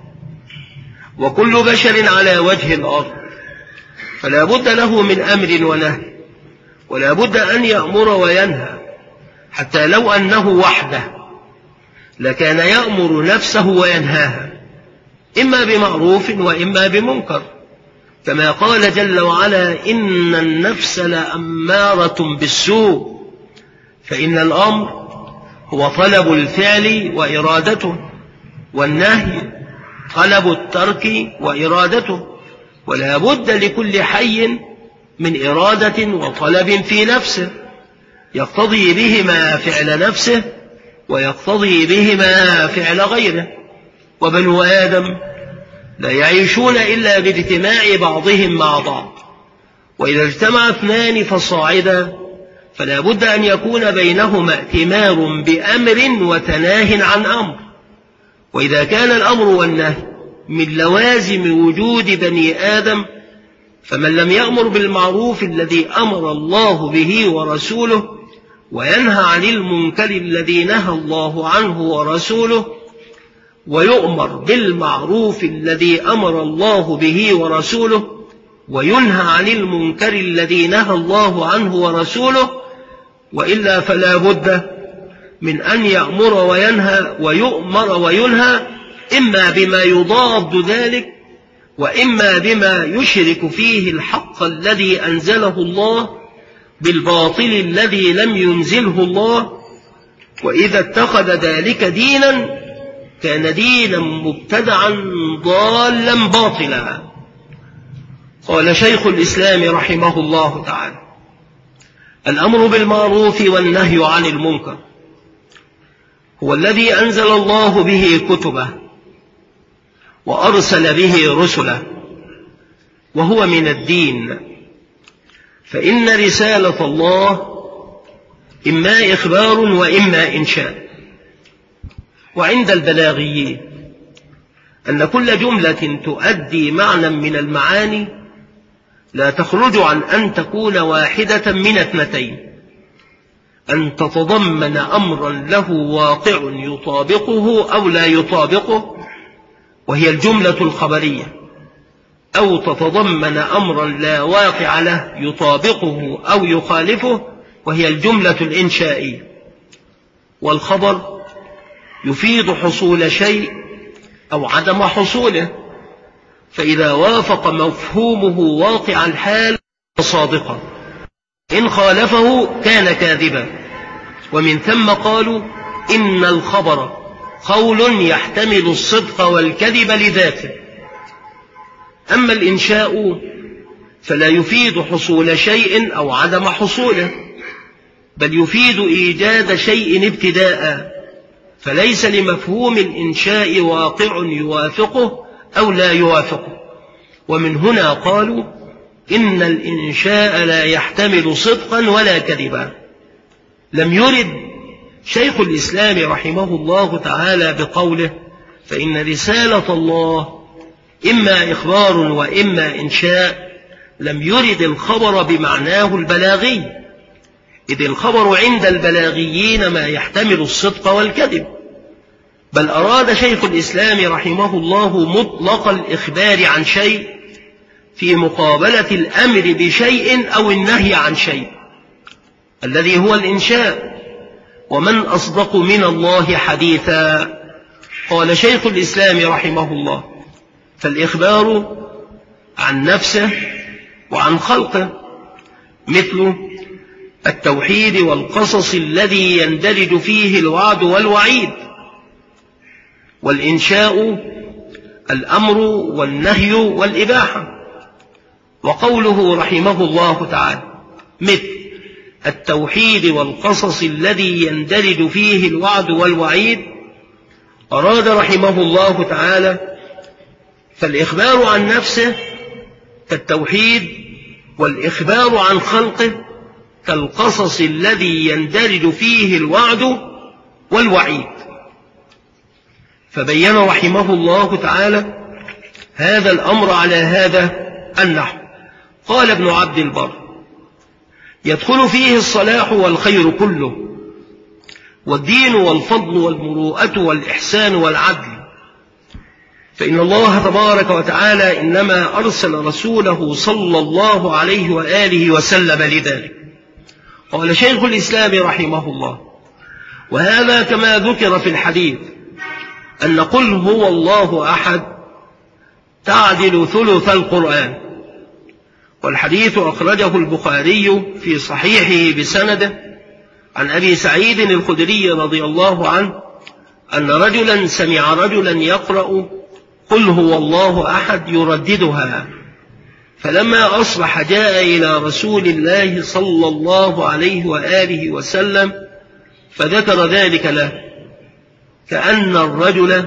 وكل بشر على وجه الأرض فلا بد له من أمر ونهي، ولا بد أن يأمر وينهى، حتى لو أنه وحده لكان يأمر نفسه وينهاها، إما بمعروف وإما بمنكر، كما قال جل وعلا: إن النفس لأمارة بالسوء. فإن الأمر هو طلب الفعل وإرادته، والنهي طلب الترك وإرادته، ولا بد لكل حي من إرادة وطلب في نفسه يقتضي بهما فعل نفسه ويقتضي بهما فعل غيره. وبنو آدم لا يعيشون إلا باجتماع بعضهم مع بعض، وإذا اجتمع اثنان فصاعدا فلا بد أن يكون بينهما ائتمار بأمر وتناه عن أمر. وإذا كان الأمر والنهي من لوازم وجود بني آدم، فمن لم يأمر بالمعروف الذي أمر الله به ورسوله وينهى عن المنكر الذي نهى الله عنه ورسوله، ويؤمر بالمعروف الذي أمر الله به ورسوله وينهى عن المنكر الذي نهى الله عنه ورسوله، وإلا فلا بد من أن يأمر وينهى ويؤمر وينهى، إما بما يضاد ذلك وإما بما يشرك فيه الحق الذي أنزله الله بالباطل الذي لم ينزله الله. وإذا اتخذ ذلك دينا كان دينا مبتدعا ضالا باطلا. قال شيخ الإسلام رحمه الله تعالى: الأمر بالمعروف والنهي عن المنكر هو الذي أنزل الله به كتبه وأرسل به رسله، وهو من الدين. فإن رسالة الله إما إخبار وإما إنشاء. وعند البلاغيين أن كل جملة تؤدي معنى من المعاني لا تخرج عن أن تكون واحدة من اثنتين: أن تتضمن أمرا له واقع يطابقه أو لا يطابقه وهي الجملة الخبرية، أو تتضمن أمرا لا واقع له يطابقه أو يخالفه وهي الجملة الإنشائية. والخبر يفيد حصول شيء أو عدم حصوله، فإذا وافق مفهومه واقع الحال صادقا، إن خالفه كان كاذبا. ومن ثم قالوا إن الخبر قول يحتمل الصدق والكذب لذاته. أما الإنشاء فلا يفيد حصول شيء أو عدم حصوله، بل يفيد إيجاد شيء ابتداء، فليس لمفهوم الإنشاء واقع يوافقه أو لا يوافقه. ومن هنا قالوا إن الإنشاء لا يحتمل صدقا ولا كذبا. لم يرد شيخ الإسلام رحمه الله تعالى بقوله فإن رسالة الله إما إخبار وإما إنشاء، لم يرد الخبر بمعناه البلاغي، إذ الخبر عند البلاغيين ما يحتمل الصدق والكذب، بل أراد شيخ الإسلام رحمه الله مطلق الإخبار عن شيء في مقابلة الأمر بشيء أو النهي عن شيء الذي هو الإنشاء. ومن أصدق من الله حديثا. قال شيخ الإسلام رحمه الله فالإخبار عن نفسه وعن خلقه مثل التوحيد والقصص الذي يندرج فيه الوعد والوعيد، والإنشاء الأمر والنهي والإباحة. وقوله رحمه الله تعالى مثل التوحيد والقصص الذي يندرج فيه الوعد والوعيد، أراد رحمه الله تعالى فالإخبار عن نفسه كالتوحيد، والإخبار عن خلقه كالقصص الذي يندرج فيه الوعد والوعيد. فبين رحمه الله تعالى هذا الأمر على هذا النحو. قال ابن عبد البر يدخل فيه الصلاح والخير كله، والدين والفضل والمروءة والإحسان والعدل، فإن الله تبارك وتعالى إنما أرسل رسوله صلى الله عليه وآله وسلم لذلك. قال شيخ الإسلام رحمه الله وهذا كما ذكر في الحديث أن قل هو الله أحد تعدل ثلث القرآن. والحديث أخرجه البخاري في صحيحه بسنده عن أبي سعيد الخدري رضي الله عنه أن رجلا سمع رجلا يقرأ قل هو الله أحد يرددها، فلما أصبح جاء إلى رسول الله صلى الله عليه وآله وسلم فذكر ذلك له، كأن الرجل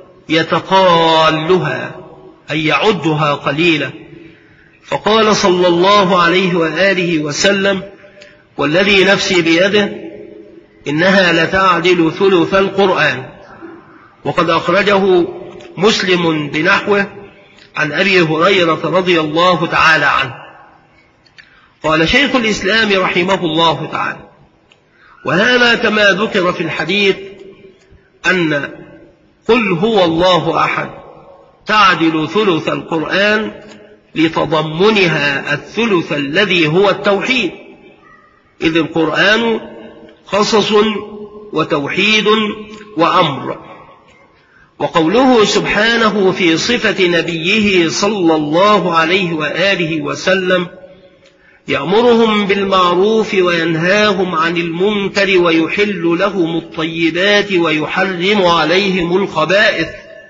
يتقالها أي يعدها قليلا. فقال صلى الله عليه وآله وسلم والذي نفسي بيده إنها لتعدل ثلث القرآن. وقد أخرجه مسلم بنحوه عن أبي هريرة رضي الله تعالى عنه. قال شيخ الإسلام رحمه الله تعالى وهذا كما ذكر في الحديث أن قل هو الله أحد تعدل ثلث القرآن لتضمنها الثلث الذي هو التوحيد، إذ القرآن قصص وتوحيد وأمر. وقوله سبحانه في صفة نبيه صلى الله عليه وآله وسلم يأمرهم بالمعروف وينهاهم عن المنكر ويحل لهم الطيبات ويحرم عليهم الخبائث.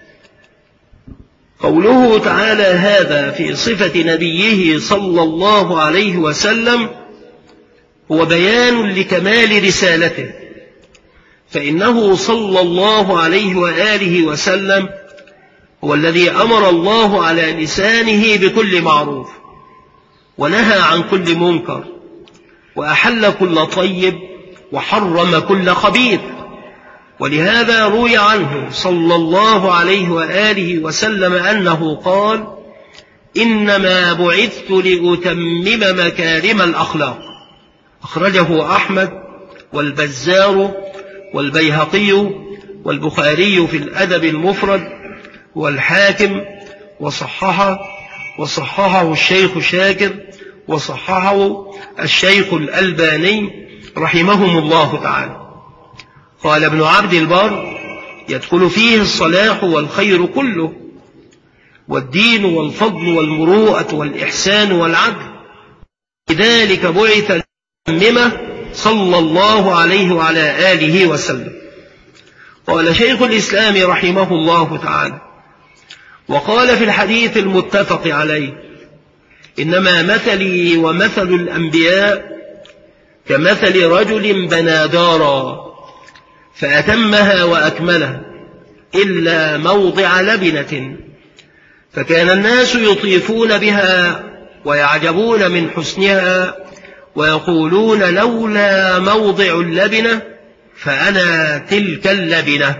قوله تعالى هذا في صفة نبيه صلى الله عليه وسلم هو بيان لكمال رسالته، فإنه صلى الله عليه وآله وسلم هو الذي أمر الله على لسانه بكل معروف ونهى عن كل منكر وأحل كل طيب وحرم كل خبيث. ولهذا روي عنه صلى الله عليه وآله وسلم أنه قال إنما بعثت لأتمم مكارم الأخلاق. أخرجه أحمد والبزار والبيهقي والبخاري في الأدب المفرد والحاكم وصححه وصححه الشيخ شاكر وصححه الشيخ الألباني رحمهم الله تعالى. قال ابن عبد البر يدخل فيه الصلاح والخير كله، والدين والفضل والمروءة والإحسان والعدل، لذلك بعث ليتممه صلى الله عليه وعلى آله وسلم. قال شيخ الإسلام رحمه الله تعالى وقال في الحديث المتفق عليه إنما مثلي ومثل الأنبياء كمثل رجل بنى دارا فأتمها وأكملها إلا موضع لبنة، فكان الناس يطيفون بها ويعجبون من حسنها ويقولون لولا موضع اللبنة فأنا تلك اللبنة.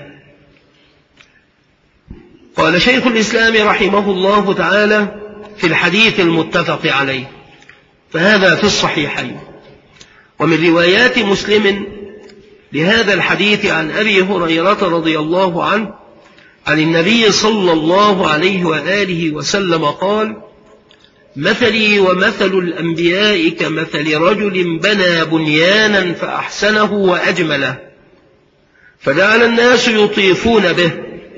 قال شيخ الإسلام رحمه الله تعالى في الحديث المتفق عليه، فهذا في الصحيحين. ومن روايات مسلم لهذا الحديث عن أبي هريرة رضي الله عنه عن النبي صلى الله عليه وآله وسلم قال: مثلي ومثل الأنبياء كمثل رجل بنى بنيانا فأحسنه وأجمله، فجعل الناس يطيفون به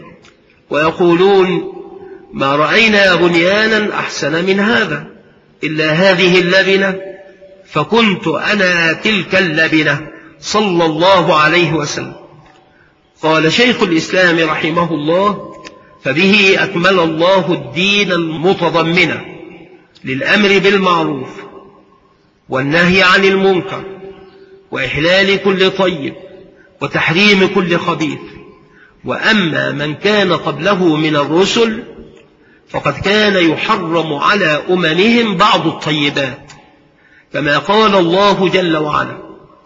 ويقولون ما رأينا بنيانا أحسن من هذا إلا هذه اللبنة، فكنت أنا تلك اللبنة صلى الله عليه وسلم. قال شيخ الإسلام رحمه الله: فبه أكمل الله الدين المتضمن للأمر بالمعروف والنهي عن المنكر وإحلال كل طيب وتحريم كل خبيث. وأما من كان قبله من الرسل فقد كان يحرم على أممهم بعض الطيبات، كما قال الله جل وعلا: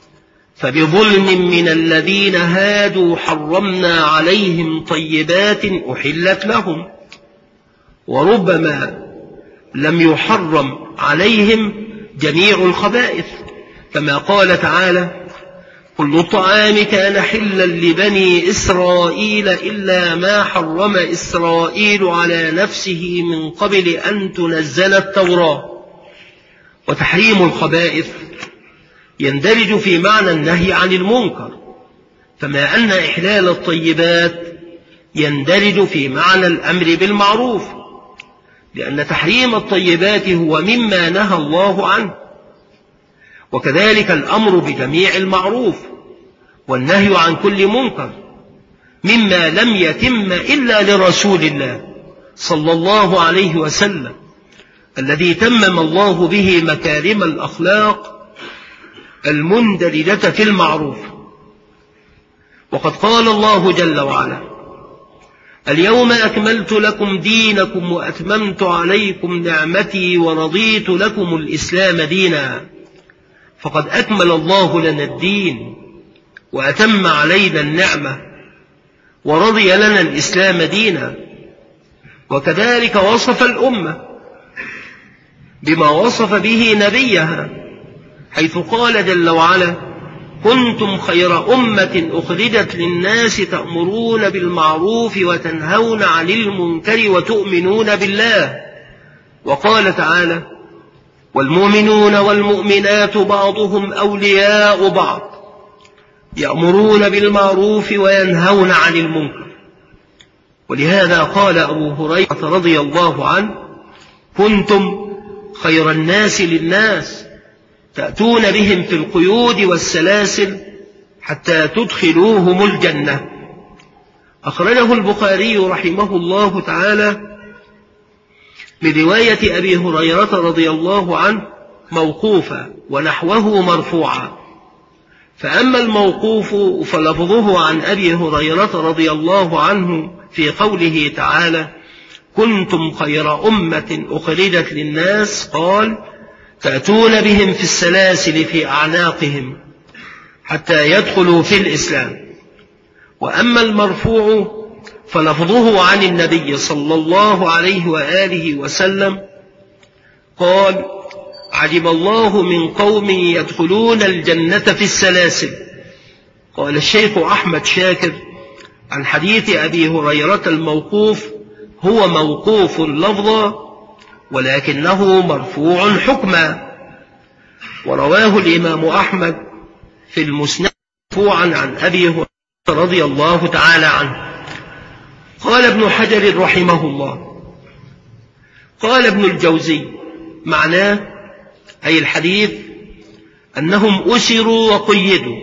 فبظلم من الذين هادوا حرمنا عليهم طيبات أحلت لهم، وربما لم يحرم عليهم جميع الخبائث، كما قال تعالى: كل الطعام كان حلا لبني إسرائيل إلا ما حرم إسرائيل على نفسه من قبل أن تنزل التوراة. وتحريم الخبائث يندرج في معنى النهي عن المنكر، كما أن إحلال الطيبات يندرج في معنى الأمر بالمعروف، لأن تحريم الطيبات هو مما نهى الله عنه، وكذلك الأمر بجميع المعروف والنهي عن كل منكر مما لم يتم إلا لرسول الله صلى الله عليه وسلم، الذي تمم الله به مكارم الأخلاق المندرجة في المعروف. وقد قال الله جل وعلا: اليوم أكملت لكم دينكم وأتممت عليكم نعمتي ورضيت لكم الإسلام دينا. فقد أكمل الله لنا الدين وأتم علينا النعمة ورضي لنا الإسلام دينا. وكذلك وصف الأمة بما وصف به نبيها، حيث قال جل وعلا: كنتم خير أمة أخرجت للناس تأمرون بالمعروف وتنهون عن المنكر وتؤمنون بالله. وقال تعالى: والمؤمنون والمؤمنات بعضهم أولياء بعض يأمرون بالمعروف وينهون عن المنكر. ولهذا قال أبو هريرة رضي الله عنه: كنتم خير الناس للناس تأتون بهم في القيود والسلاسل حتى تدخلوهم الجنة. أخرجه البخاري رحمه الله تعالى من رواية أبي هريرة رضي الله عنه موقوفا ونحوه مرفوعا. فأما الموقوف فلفظه عن أبي هريرة رضي الله عنه في قوله تعالى: كنتم خير أمة أخرجت للناس، قال: تأتون بهم في السلاسل في أعناقهم حتى يدخلوا في الإسلام. وأما المرفوع فلفظه عن النبي صلى الله عليه وآله وسلم قال: عجب الله من قوم يدخلون الجنة في السلاسل. قال الشيخ أحمد شاكر عن حديث أبي هريرة الموقوف: هو موقوف لفظا ولكنه مرفوع حكما. ورواه الإمام أحمد في المسند مرفوعا عن أبي هريرة رضي الله تعالى عنه. قال ابن حجر رحمه الله: قال ابن الجوزي: معناه أي الحديث أنهم أسروا وقيدوا،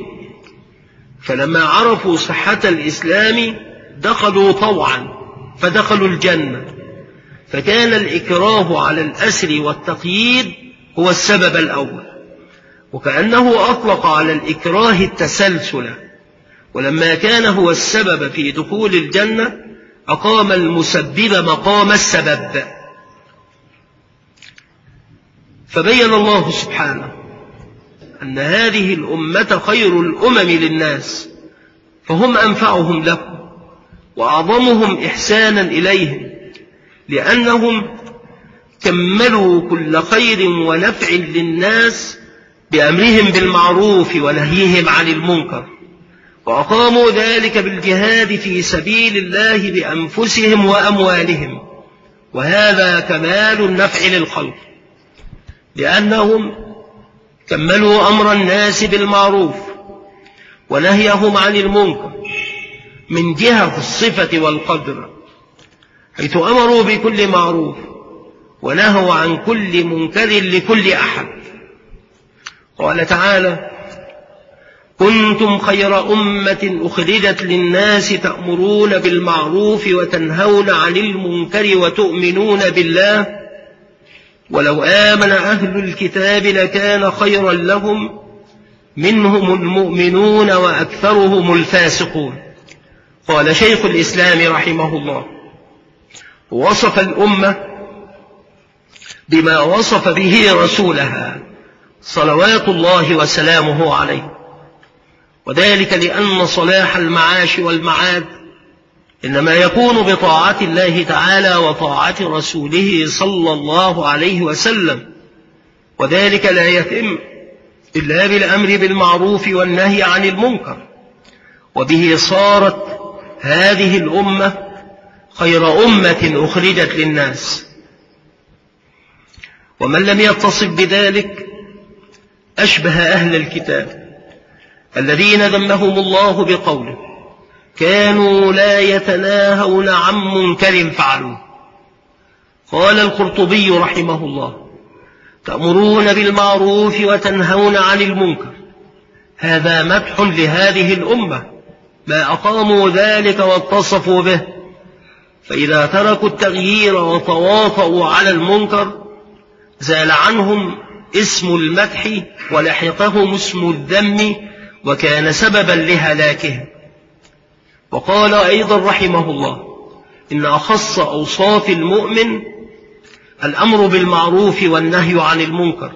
فلما عرفوا صحة الإسلام دخلوا طوعا فدخلوا الجنة، فكان الإكراه على الأسر والتقييد هو السبب الأول، وكأنه أطلق على الإكراه التسلسل، ولما كان هو السبب في دخول الجنة أقام المسبب مقام السبب. فبين الله سبحانه أن هذه الأمة خير الأمم للناس، فهم أنفعهم لهم وأعظمهم إحسانا إليهم، لأنهم كملوا كل خير ونفع للناس بأمرهم بالمعروف ونهيهم عن المنكر، وأقاموا ذلك بالجهاد في سبيل الله بأنفسهم وأموالهم، وهذا كمال النفع للخلق، لأنهم كملوا أمر الناس بالمعروف ونهيهم عن المنكر من جهة الصفة والقدر، حيث أمروا بكل معروف ونهوا عن كل منكر لكل أحد. قال تعالى: كنتم خير أمة أخرجت للناس تأمرون بالمعروف وتنهون عن المنكر وتؤمنون بالله ولو آمن أهل الكتاب لكان خيرا لهم منهم المؤمنون وأكثرهم الفاسقون. قال شيخ الإسلام رحمه الله: وصف الأمة بما وصف به رسولها صلوات الله وسلامه عليه، وذلك لأن صلاح المعاش والمعاد إنما يكون بطاعة الله تعالى وطاعة رسوله صلى الله عليه وسلم، وذلك لا يتم إلا بالأمر بالمعروف والنهي عن المنكر، وبه صارت هذه الأمة خير أمة أخرجت للناس. ومن لم يتصف بذلك أشبه أهل الكتاب الذين ذمهم الله بقوله: كانوا لا يتناهون عن منكر فعلوه. قال القرطبي رحمه الله: تأمرون بالمعروف وتنهون عن المنكر، هذا مدح لهذه الأمة ما أقاموا ذلك واتصفوا به، فإذا تركوا التغيير وتواطؤوا على المنكر زال عنهم اسم المدح ولحقهم اسم الذم وكان سببا لهلاكهم. وقال أيضا رحمه الله: إن أخص أوصاف المؤمن الأمر بالمعروف والنهي عن المنكر،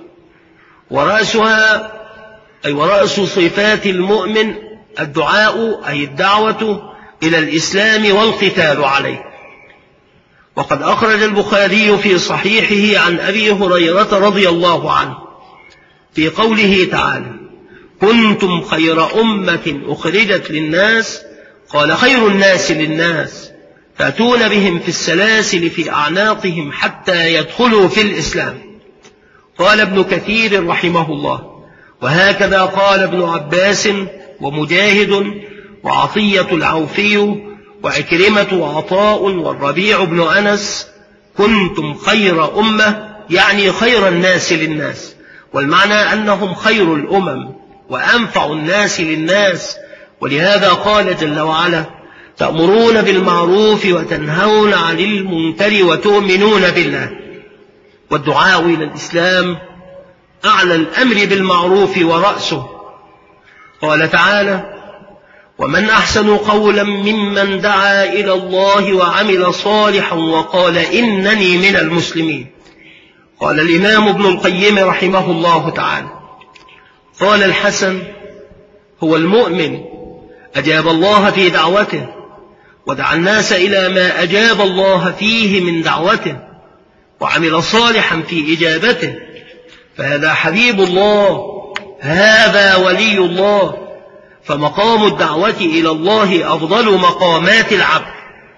ورأسها أي ورأس صفات المؤمن الدعاء أي الدعوة إلى الإسلام والقتال عليه. وقد أخرج البخاري في صحيحه عن أبي هريرة رضي الله عنه في قوله تعالى: كنتم خير أمة أخرجت للناس، قال: خير الناس للناس تأتون بهم في السلاسل في أعناقهم حتى يدخلوا في الإسلام. قال ابن كثير رحمه الله: وهكذا قال ابن عباس ومجاهد وعطية العوفي وعكرمة وعطاء والربيع بن أنس: كنتم خير أمة، يعني خير الناس للناس، والمعنى أنهم خير الأمم وأنفع الناس للناس. ولهذا قال جل وعلا: تأمرون بالمعروف وتنهون عن المنكر وتؤمنون بالله. والدعاء إلى الإسلام أعلى الأمر بالمعروف ورأسه. قال تعالى: ومن أحسن قولا ممن دعا إلى الله وعمل صالحا وقال إنني من المسلمين. قال الإمام ابن القيم رحمه الله تعالى: قال الحسن: هو المؤمن أجاب الله في دعوته ودعا الناس إلى ما أجاب الله فيه من دعوته وعمل صالحا في إجابته، فهذا حبيب الله، هذا ولي الله، فمقام الدعوة إلى الله أفضل مقامات العبد.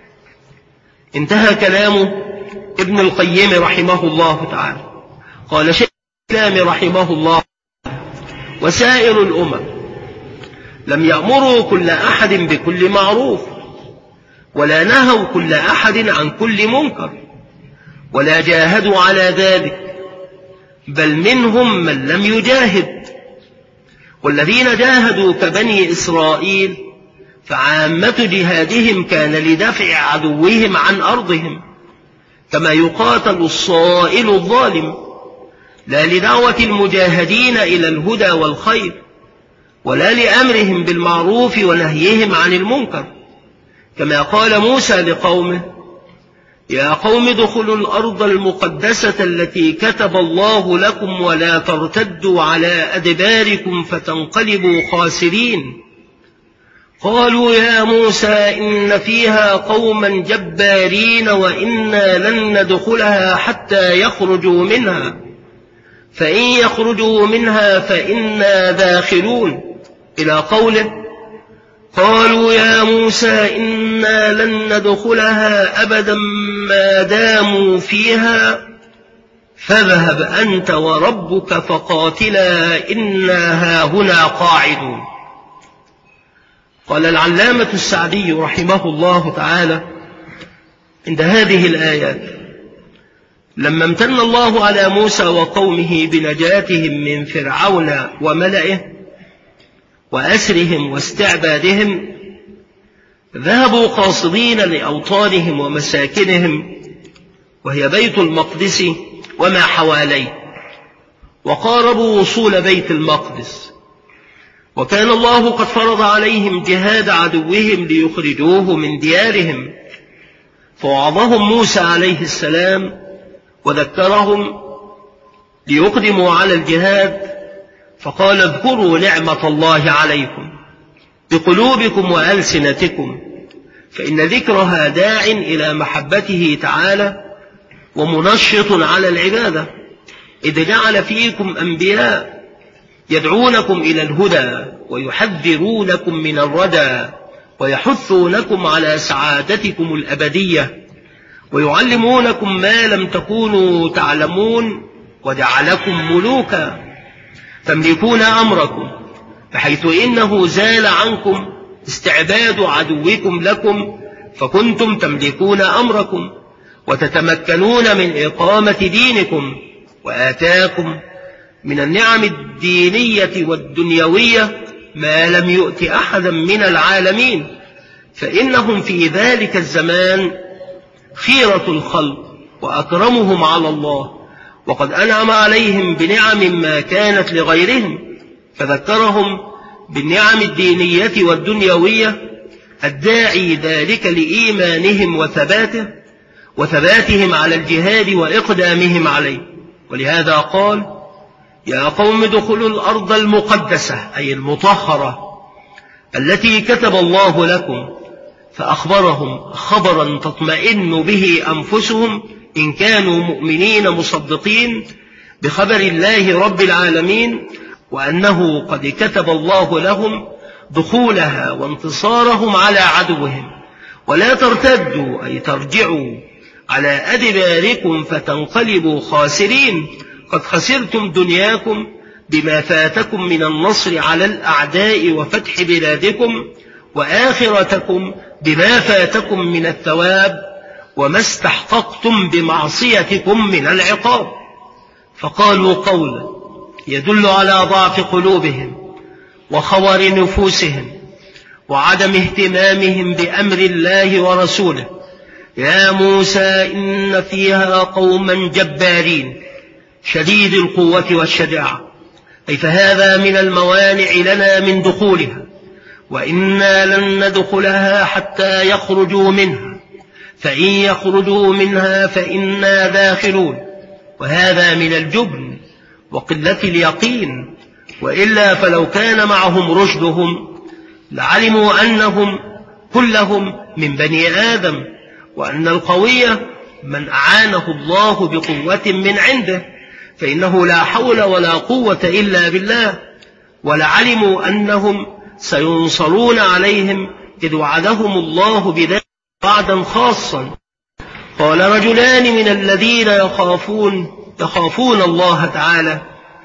انتهى كلام ابن القيم رحمه الله تعالى. قال شيخ الإسلام رحمه الله: وسائر الأمم لم يأمروا كل أحد بكل معروف، ولا نهوا كل أحد عن كل منكر، ولا جاهدوا على ذلك، بل منهم من لم يجاهد. والذين جاهدوا كبني إسرائيل فعامة جهادهم كان لدفع عدوهم عن أرضهم، كما يقاتل الصائل الظالم، لا لدعوة المجاهدين إلى الهدى والخير. ولا لأمرهم بالمعروف ونهيهم عن المنكر، كما قال موسى لقومه: يا قوم ادخلوا الأرض المقدسة التي كتب الله لكم ولا ترتدوا على أدباركم فتنقلبوا خاسرين. قالوا يا موسى إن فيها قوما جبارين وإنا لن ندخلها حتى يخرجوا منها فإن يخرجوا منها فإنا داخلون، إلى قوله: قالوا يا موسى إنا لن ندخلها أبدا ما داموا فيها فاذهب أنت وربك فقاتلا إنا هاهنا قاعدون. قال العلامة السعدي رحمه الله تعالى عند هذه الآيات: لما امتن الله على موسى وقومه بنجاتهم من فرعون وملئه وأسرهم واستعبادهم، ذهبوا قاصدين لأوطانهم ومساكنهم، وهي بيت المقدس وما حواليه، وقاربوا وصول بيت المقدس، وكان الله قد فرض عليهم جهاد عدوهم ليخرجوه من ديارهم، فوعظهم موسى عليه السلام وذكرهم ليقدموا على الجهاد، فقال: اذكروا نعمة الله عليكم بقلوبكم وألسنتكم، فإن ذكرها داع إلى محبته تعالى ومنشط على العبادة، إذ جعل فيكم أنبياء يدعونكم إلى الهدى ويحذرونكم من الردى ويحثونكم على سعادتكم الأبدية ويعلمونكم ما لم تكونوا تعلمون، وجعلكم ملوكا تملكون أمركم، بحيث إنه زال عنكم استعباد عدوكم لكم، فكنتم تملكون أمركم وتتمكنون من إقامة دينكم، وآتاكم من النعم الدينية والدنيوية ما لم يؤت أحدا من العالمين، فإنهم في ذلك الزمان خيرة الخلق وأكرمهم على الله، وقد أنعم عليهم بنعم ما كانت لغيرهم، فذكرهم بالنعم الدينية والدنيوية الداعي ذلك لإيمانهم وثباته وثباتهم على الجهاد وإقدامهم عليه. ولهذا قال: يا قوم ادخلوا الأرض المقدسة، أي المطهرة التي كتب الله لكم، فأخبرهم خبرا تطمئن به أنفسهم إن كانوا مؤمنين مصدقين بخبر الله رب العالمين، وأنه قد كتب الله لهم دخولها وانتصارهم على عدوهم. ولا ترتدوا، أي ترجعوا على أدباركم فتنقلبوا خاسرين، قد خسرتم دنياكم بما فاتكم من النصر على الأعداء وفتح بلادكم، وآخرتكم بما فاتكم من الثواب وما استحققتم بمعصيتكم من العقاب. فقالوا قولا يدل على ضعف قلوبهم وخور نفوسهم وعدم اهتمامهم بأمر الله ورسوله: يا موسى إن فيها قوما جبارين شديد القوة والشجاعة، أي فهذا من الموانع لنا من دخولها، وإنا لن ندخلها حتى يخرجوا منها فإن يخرجوا منها فإنا داخلون. وهذا من الجبن وقلة اليقين، وإلا فلو كان معهم رشدهم لعلموا أنهم كلهم من بني آدم، وأن القوي من أعانه الله بقوة من عنده، فإنه لا حول ولا قوة إلا بالله، ولعلموا أنهم سينصرون عليهم إذ وعدهم الله بذلك وعدا خاصا. قال رجلان من الذين يخافون يخافون الله تعالى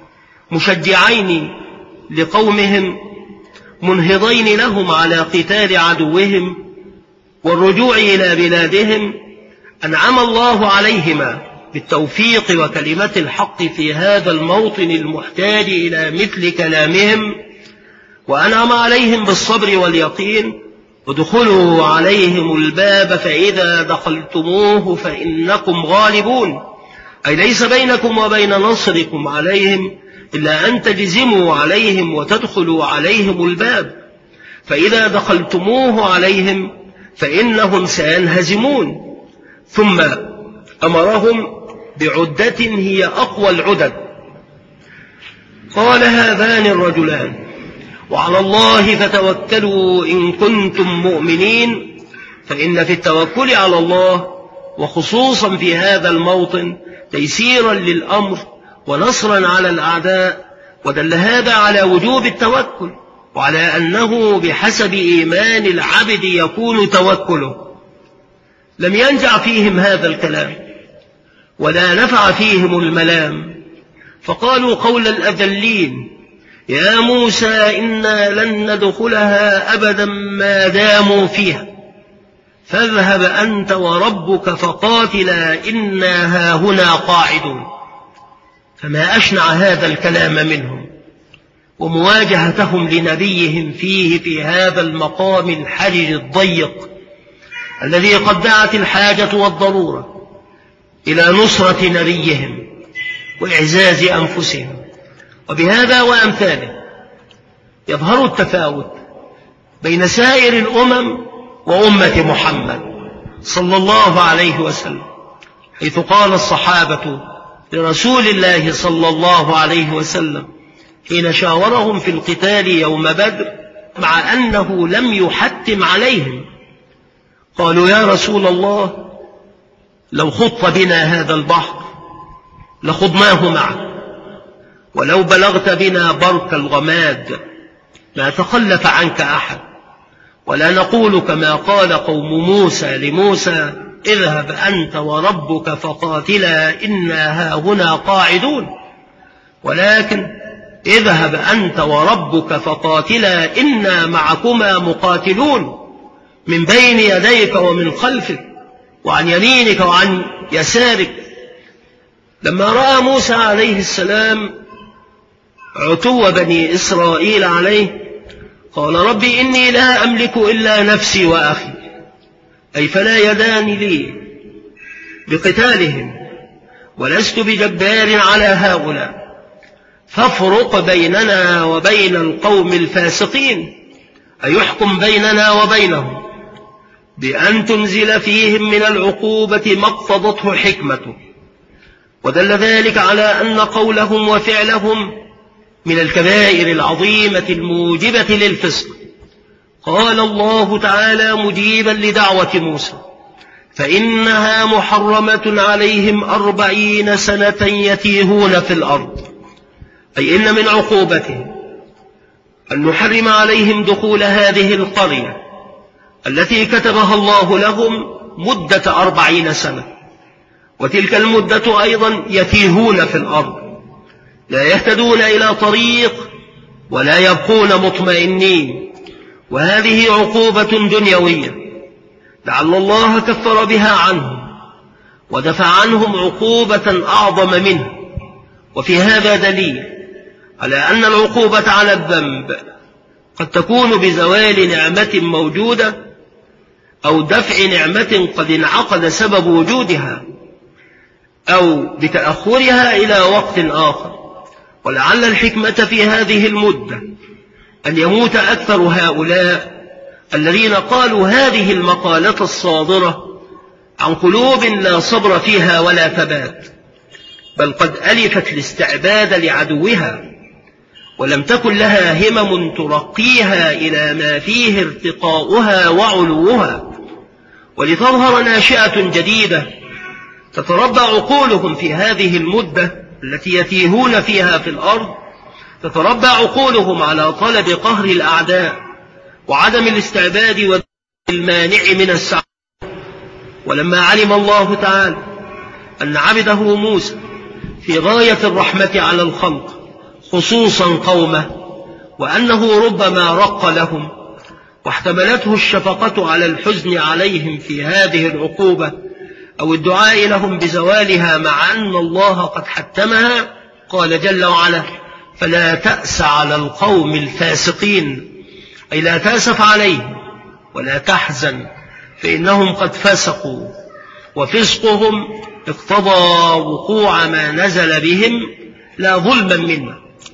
مشجعين لقومهم منهضين لهم على قتال عدوهم والرجوع إلى بلادهم: أنعم الله عليهما بالتوفيق وكلمة الحق في هذا الموطن المحتاج إلى مثل كلامهم، وأنعم عليهم بالصبر واليقين: ادخلوا عليهم الباب فإذا دخلتموه فإنكم غالبون، أي ليس بينكم وبين نصركم عليهم إلا أن تجزموا عليهم وتدخلوا عليهم الباب، فإذا دخلتموه عليهم فإنهم سينهزمون. ثم أمرهم بعدة هي أقوى العدد. قال هذان الرجلان وعلى الله فتوكلوا إن كنتم مؤمنين، فإن في التوكل على الله وخصوصا في هذا الموطن تيسيرا للأمر ونصرا على الأعداء، ودل هذا على وجوب التوكل وعلى أنه بحسب إيمان العبد يكون توكله. لم ينجع فيهم هذا الكلام ولا نفع فيهم الملام، فقالوا قول الأذلين: يا موسى إنا لن ندخلها أبدا ما داموا فيها، فاذهب أنت وربك فقاتلا إنا هاهنا قاعدون. فما أشنع هذا الكلام منهم ومواجهتهم لنبيهم فيه في هذا المقام الحرج الضيق الذي قد دعت الحاجة والضرورة إلى نصرة نبيهم وإعزاز أنفسهم. وبهذا وأمثاله يظهر التفاوت بين سائر الأمم وأمة محمد صلى الله عليه وسلم، حيث قال الصحابة لرسول الله صلى الله عليه وسلم حين شاورهم في القتال يوم بدر مع أنه لم يحتم عليهم، قالوا: يا رسول الله، لو خط بنا هذا البحر لخضناه معه، ولو بلغت بنا برك الغماد ما تخلف عنك أحد، ولا نقول كما قال قوم موسى لموسى: اذهب أنت وربك فقاتلا إنا هاهنا قاعدون، ولكن اذهب أنت وربك فقاتلا إنا معكما مقاتلون، من بين يديك ومن خلفك وعن يمينك وعن يسارك. لما رأى موسى عليه السلام عتو بني إسرائيل عليه قال: رب إني لا أملك إلا نفسي وأخي، أي فلا يدان لي بقتالهم، ولست بجبار على هؤلاء، فافرق بيننا وبين القوم الفاسقين، أي يحكم بيننا وبينهم بأن تنزل فيهم من العقوبة ما اقتضته حكمته. ودل ذلك على أن قولهم وفعلهم من الكبائر العظيمة الموجبة للفسق. قال الله تعالى مجيبا لدعوة موسى: فإنها محرمة عليهم أربعين سنة يتيهون في الأرض، أي إن من عقوبته أن نحرم عليهم دخول هذه القرية التي كتبها الله لهم مدة أربعين سنة، وتلك المدة أيضا يتيهون في الأرض، لا يهتدون إلى طريق ولا يبقون مطمئنين، وهذه عقوبة دنيوية لعل الله كفر بها عنهم ودفع عنهم عقوبة أعظم منه. وفي هذا دليل على أن العقوبة على الذنب قد تكون بزوال نعمة موجودة أو دفع نعمة قد انعقد سبب وجودها، أو بتأخرها إلى وقت آخر. ولعل الحكمة في هذه المدة أن يموت أكثر هؤلاء الذين قالوا هذه المقالة الصادرة عن قلوب لا صبر فيها ولا ثبات، بل قد ألفت الاستعباد لعدوها، ولم تكن لها همم ترقيها إلى ما فيه ارتقاؤها وعلوها، ولتظهر ناشئة جديدة تتربى عقولهم في هذه المدة التي يتيهون فيها في الأرض، تتربى عقولهم على طلب قهر الأعداء وعدم الاستعباد والمانع من السعادة. ولما علم الله تعالى أن عبده موسى في غاية الرحمة على الخلق خصوصا قومه، وأنه ربما رق لهم واحتملته الشفقة على الحزن عليهم في هذه العقوبة أو الدعاء لهم بزوالها مع أن الله قد حتمها، قال جل وعلا: فلا تأس على القوم الفاسقين، أي لا تأسف عليهم ولا تحزن، فإنهم قد فسقوا، وفسقهم اقتضى وقوع ما نزل بهم لا ظلما منا،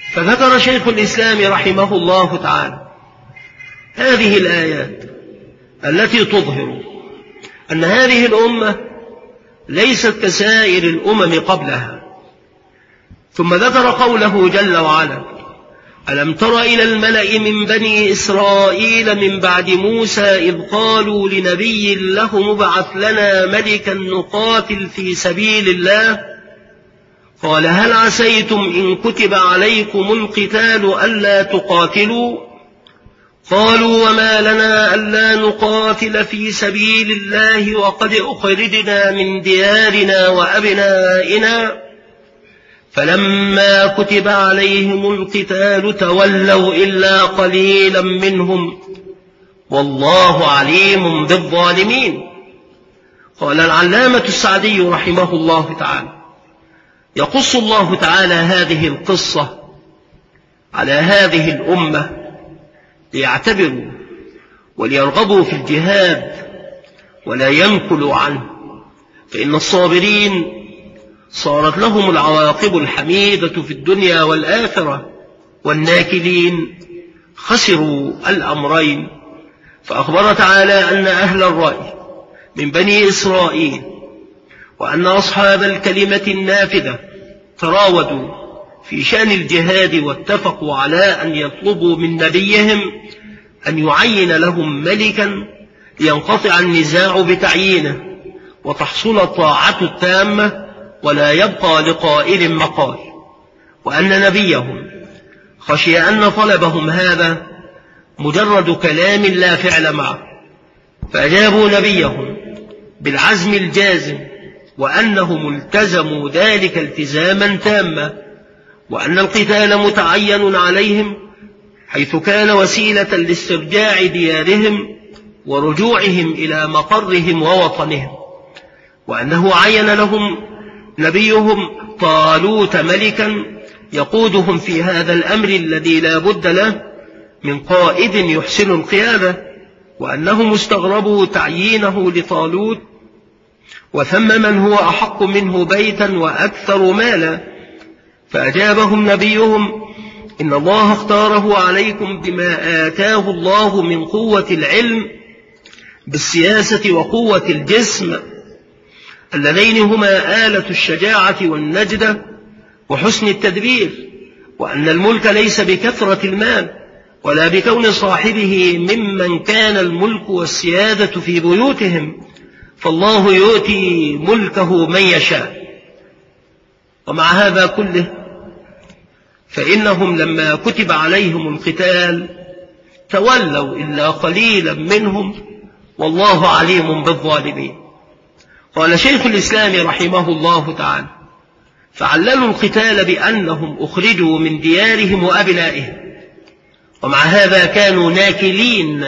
فذكر شيخ الإسلام رحمه الله تعالى هذه الآيات التي تظهر أن هذه الأمة ليست كسائر الأمم قبلها، ثم ذكر قوله جل وعلا: ألم تر إلى الملأ من بني إسرائيل من بعد موسى إذ قالوا لنبي له ابعث لنا ملكا نقاتل في سبيل الله قال هل عسيتم إن كتب عليكم القتال ألا تقاتلوا قالوا وما لنا ألا نقاتل في سبيل الله وقد أخرجنا من ديارنا وأبنائنا فلما كتب عليهم القتال تولوا إلا قليلا منهم والله عليم بالظالمين. قال العلامة السعدي رحمه الله تعالى: يقص الله تعالى هذه القصة على هذه الأمة ليعتبروا وليرغبوا في الجهاد ولا ينكلوا عنه، فإن الصابرين صارت لهم العواقب الحميدة في الدنيا والآخرة، والناكلين خسروا الأمرين. فأخبر تعالى أن أهل الرأي من بني إسرائيل وأن أصحاب الكلمة النافذة تراودوا في شأن الجهاد واتفقوا على أن يطلبوا من نبيهم أن يعين لهم ملكا لينقطع النزاع بتعيينه وتحصل الطاعة التامة ولا يبقى لقائل مقال، وأن نبيهم خشي أن طلبهم هذا مجرد كلام لا فعل معه، فأجابوا نبيهم بالعزم الجازم وأنهم التزموا ذلك التزاما تاما، وأن القتال متعين عليهم حيث كان وسيلة لاسترجاع ديارهم ورجوعهم إلى مقرهم ووطنهم، وأنه عين لهم نبيهم طالوت ملكا يقودهم في هذا الأمر الذي لا بد له من قائد يحسن القيادة، وأنهم استغربوا تعيينه لطالوت وثم من هو أحق منه بيتا وأكثر مالا، فأجابهم نبيهم إن الله اختاره عليكم بما آتاه الله من قوة العلم بالسياسة وقوة الجسم اللذين هما آلة الشجاعة والنجدة وحسن التدبير، وأن الملك ليس بكثرة المال ولا بكون صاحبه ممن كان الملك والسيادة في بيوتهم، فالله يؤتي ملكه من يشاء. ومع هذا كله فإنهم لما كتب عليهم القتال تولوا إلا قليلا منهم والله عليم بالظالمين. قال شيخ الإسلام رحمه الله تعالى: فعللوا القتال بأنهم أخرجوا من ديارهم وأبنائهم، ومع هذا كانوا ناكلين،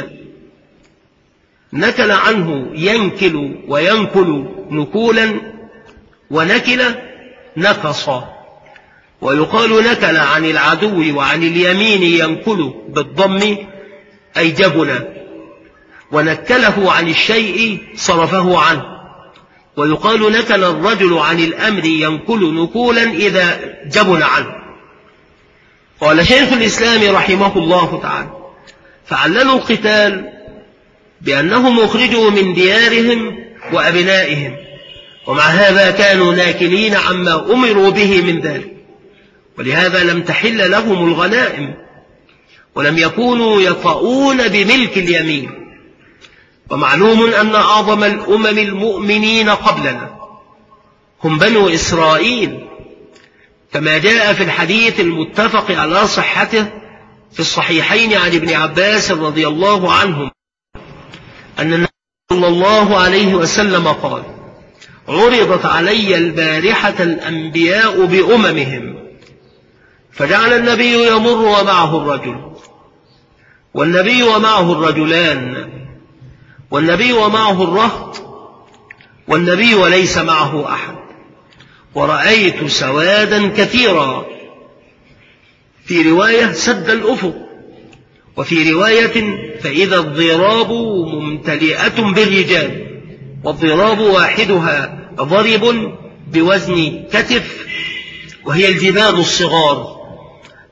نكل عنه ينكل وينكل نكولا، ونكل نكصا، ويقال نكل عن العدو وعن اليمين ينكل بالضم أي جبنا، ونكله عن الشيء صرفه عنه، ويقال نكل الرجل عن الأمر ينكل نكولا إذا جبن عنه. قال شيخ الإسلام رحمه الله تعالى: فعللوا القتال بأنهم أخرجوا من ديارهم وأبنائهم، ومع هذا كانوا ناكلين عما أمروا به من ذلك، ولهذا لم تحل لهم الغنائم ولم يكونوا يطؤون بملك اليمين. ومعلوم أن أعظم الأمم المؤمنين قبلنا هم بنو إسرائيل، كما جاء في الحديث المتفق على صحته في الصحيحين عن ابن عباس رضي الله عنهم أن النبي صلى الله عليه وسلم قال: عرضت علي البارحة الأنبياء بأممهم، فجعل النبي يمر ومعه الرجل، والنبي ومعه الرجلان، والنبي ومعه الرهط، والنبي وليس معه أحد، ورأيت سوادا كثيرا، في رواية سد الأفق، وفي رواية فإذا الضراب ممتلئة بالرجال، والضراب واحدها ضرب بوزن كتف، وهي الجبال الصغار،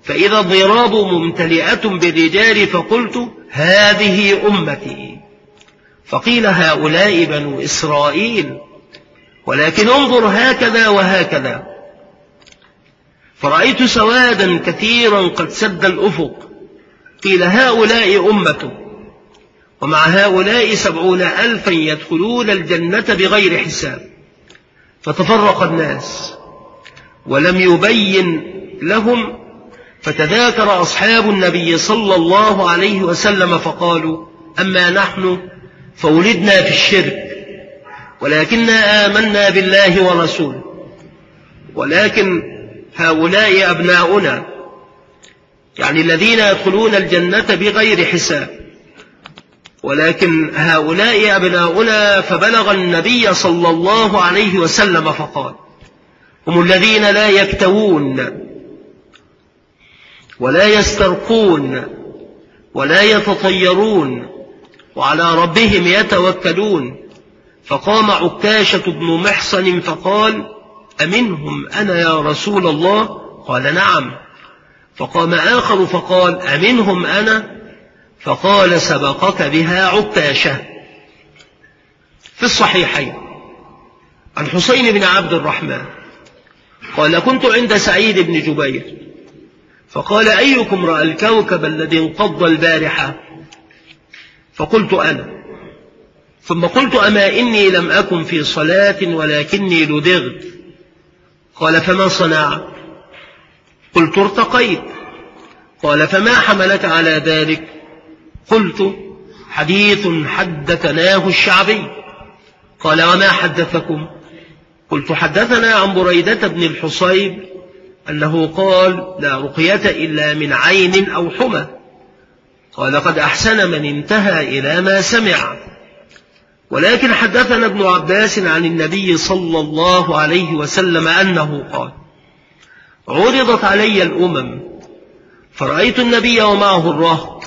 فإذا الضراب ممتلئة بالرجال فقلت هذه أمتي، فقيل هؤلاء بنو إسرائيل، ولكن انظر هكذا وهكذا، فرأيت سوادا كثيرا قد سد الأفق، قيل هؤلاء أمته، ومع هؤلاء سبعون ألفا يدخلون الجنة بغير حساب. فتفرق الناس ولم يبين لهم، فتذاكر أصحاب النبي صلى الله عليه وسلم فقالوا أما نحن فولدنا في الشرك، ولكننا آمنا بالله ورسوله، ولكن هؤلاء أبناؤنا، يعني الذين يدخلون الجنة بغير حساب، ولكن هؤلاء أبناؤنا. فبلغ النبي صلى الله عليه وسلم فقال هم الذين لا يكتوون ولا يسترقون ولا يتطيرون وعلى ربهم يتوكلون. فقام عكاشة بن محصن فقال أمنهم أنا يا رسول الله؟ قال نعم. فقام آخر فقال أمنهم أنا؟ فقال سبقك بها عكاشة. في الصحيحين عن حسين بن عبد الرحمن قال كنت عند سعيد بن جبير فقال أيكم رأى الكوكب الذي انقض البارحة؟ فقلت أنا. ثم قلت أما إني لم أكن في صلاة ولكني لدغت. قال فما صنع؟ قلت ارتقيت. قال فما حملك على ذلك؟ قلت حديث حدثناه الشعبي. قال وما حدثكم؟ قلت حدثنا عن بريدة بن الحصيب أنه قال لا رقية إلا من عين أو حمى. قال قد أحسن من انتهى إلى ما سمع. ولكن حدثنا ابن عباس عن النبي صلى الله عليه وسلم أنه قال عرضت علي الأمم فرأيت النبي ومعه الرهط،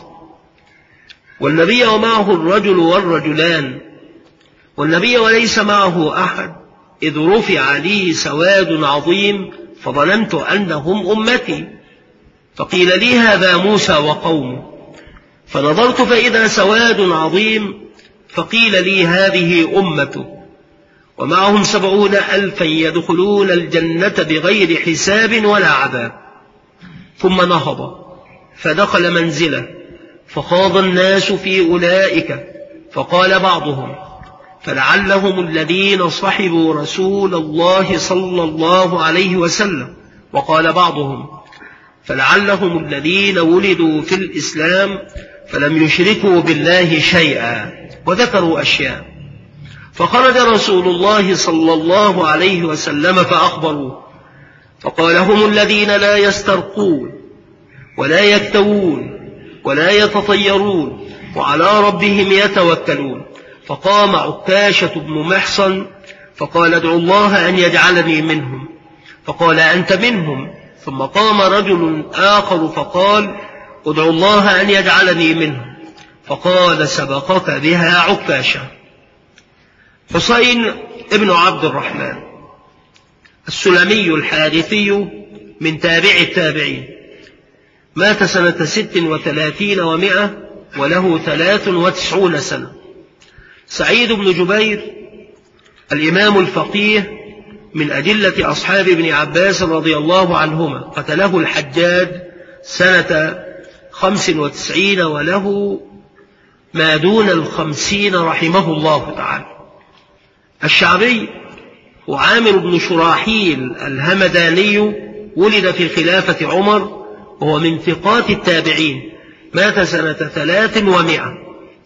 والنبي ومعه الرجل والرجلان، والنبي وليس معه أحد، إذ رفع لي سواد عظيم فظننت أنهم أمتي، فقيل لي هذا موسى وقومه، فنظرت فإذا سواد عظيم، فقيل لي هذه أمته، ومعهم سبعون ألفا يدخلون الجنة بغير حساب ولا عذاب. ثم نهض فدخل منزله فخاض الناس في أولئك، فقال بعضهم فلعلهم الذين صحبوا رسول الله صلى الله عليه وسلم، وقال بعضهم فلعلهم الذين ولدوا في الإسلام فلم يشركوا بالله شيئا، وذكروا أشياء. فخرج رسول الله صلى الله عليه وسلم فأخبروا، فقال هم الذين لا يسترقون ولا يكتوون ولا يتطيرون وعلى ربهم يتوكلون. فقام عكاشة بن محصن فقال ادعوا الله أن يجعلني منهم، فقال أنت منهم. ثم قام رجل آخر فقال ادعوا الله أن يجعلني منهم، فقال سبقك بها عكاشة. حسين ابن عبد الرحمن السلمي الحارثي من تابع التابعين، مات سنة ست وثلاثين ومائة وله ثلاث وتسعون سنة. سعيد بن جبير الإمام الفقيه من أدلة أصحاب ابن عباس رضي الله عنهما، قتله الحجاج سنة خمس وتسعين وله ما دون الخمسين رحمه الله تعالى. الشعبي وعامر بن شراحيل الهمداني ولد في خلافة عمر وهو من ثقات التابعين، مات سنة ثلاث ومائة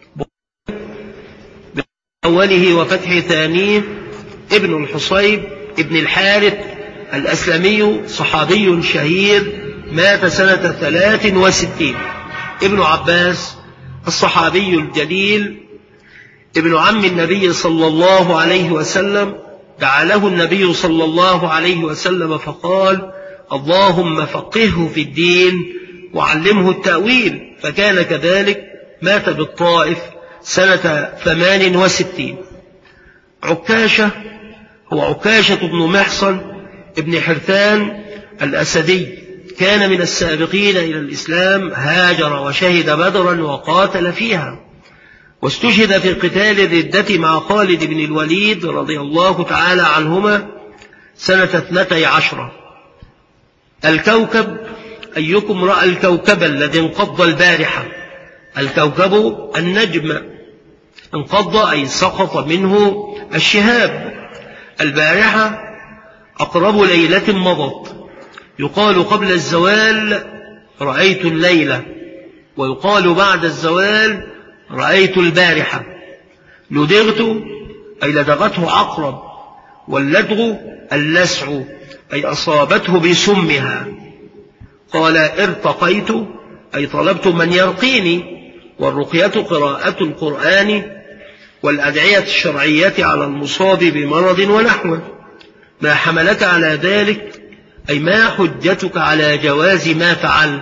بأوله وفتح ثانيه. ابن الحصيب ابن الحارث الأسلمي صحابي شهير، مات سنة ثلاث وستين. ابن عباس الصحابي الجليل ابن عم النبي صلى الله عليه وسلم، دعا له النبي صلى الله عليه وسلم فقال اللهم فقهه في الدين وعلمه التأويل، فكان كذلك، مات بالطائف سنة ثمان وستين. عكاشة هو عكاشة بن محصن ابن حرثان الأسدي كان من السابقين إلى الإسلام، هاجر وشهد بدرا وقاتل فيها، واستشهد في قتال الردة مع خالد بن الوليد رضي الله تعالى عنهما سنة اثنتي عشرة. الكوكب، أيكم رأى الكوكب الذي انقض البارحة؟ الكوكب النجم، انقض أي سقط منه الشهاب. البارحة أقرب ليلة مضت، يقال قبل الزوال رأيت الليلة، ويقال بعد الزوال رأيت البارحة. لدغت أي لدغته عقرب، واللدغ اللسع أي أصابته بسمها. قال ارتقيت أي طلبت من يرقيني، والرقية قراءة القرآن والأدعية الشرعية على المصاب بمرض ونحوه. ما حملك على ذلك؟ أي ما حجتك على جواز ما فعلت؟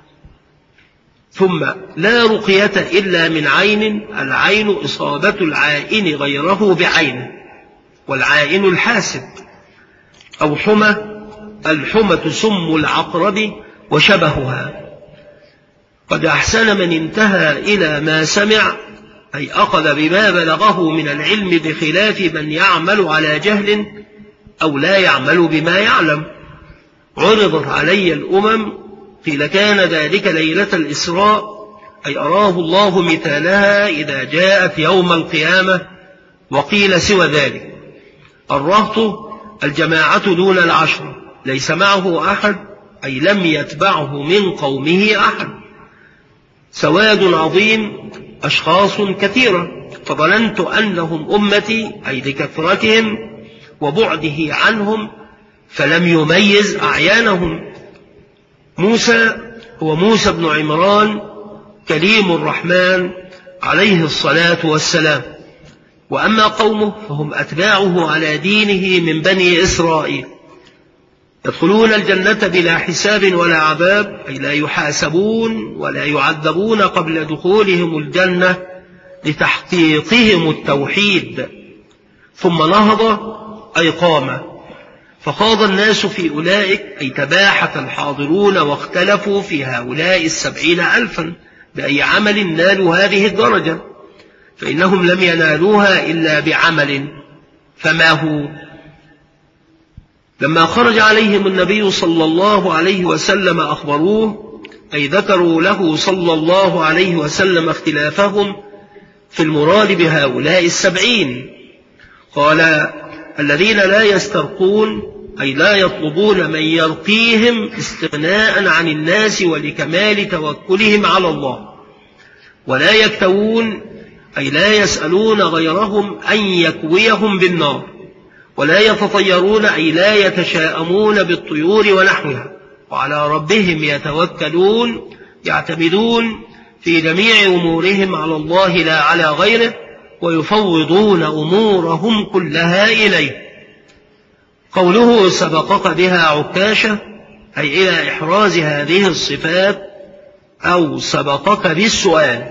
ثم لا رقية إلا من عين، العين إصابة العائن غيره بعين، والعائن الحاسد. أو حمى، الحمى سم العقرب وشبهها. قد أحسن من انتهى إلى ما سمع، أي أخذ بما بلغه من العلم، بخلاف من يعمل على جهل أو لا يعمل بما يعلم. عرضت علي الأمم، قيل كان ذلك ليلة الإسراء، أي أراه الله مثالها إذا جاءت يوم القيامة. وقيل سوى ذلك. الرهط الجماعة دون العشر، ليس معه أحد، أي لم يتبعه من قومه أحد. سواد عظيم، أشخاص كثيرة، فظننت أنهم أمتي، أي لكثرتهم وبعده عنهم، فلم يميز أعيانهم. موسى هو موسى بن عمران كليم الرحمن عليه الصلاة والسلام. وأما قومه فهم أتباعه على دينه من بني إسرائيل، يدخلون الجنة بلا حساب ولا عذاب، أي لا يحاسبون ولا يعذبون قبل دخولهم الجنة لتحقيقهم التوحيد. ثم نهض أي قام، فخاض الناس في أولئك، أي تباحث الحاضرون واختلفوا في هؤلاء السبعين ألفا بأي عمل نالوا هذه الدرجة، فإنهم لم ينالوها إلا بعمل. فما هو؟ لما خرج عليهم النبي صلى الله عليه وسلم أخبروه، أي ذكروا له صلى الله عليه وسلم اختلافهم في المراد بهؤلاء السبعين. قال الذين لا يسترقون، أي لا يطلبون من يرقيهم استغناء عن الناس ولكمال توكلهم على الله. ولا يكتوون، أي لا يسألون غيرهم أن يكويهم بالنار. ولا يتطيرون، أي لا يتشاءمون بالطيور ونحوها. وعلى ربهم يتوكلون، يعتمدون في جميع أمورهم على الله لا على غيره، ويفوضون أمورهم كلها إليه. قوله سبقك بها عكاشة، أي إلى إحراز هذه الصفات، أو سبقك بالسؤال.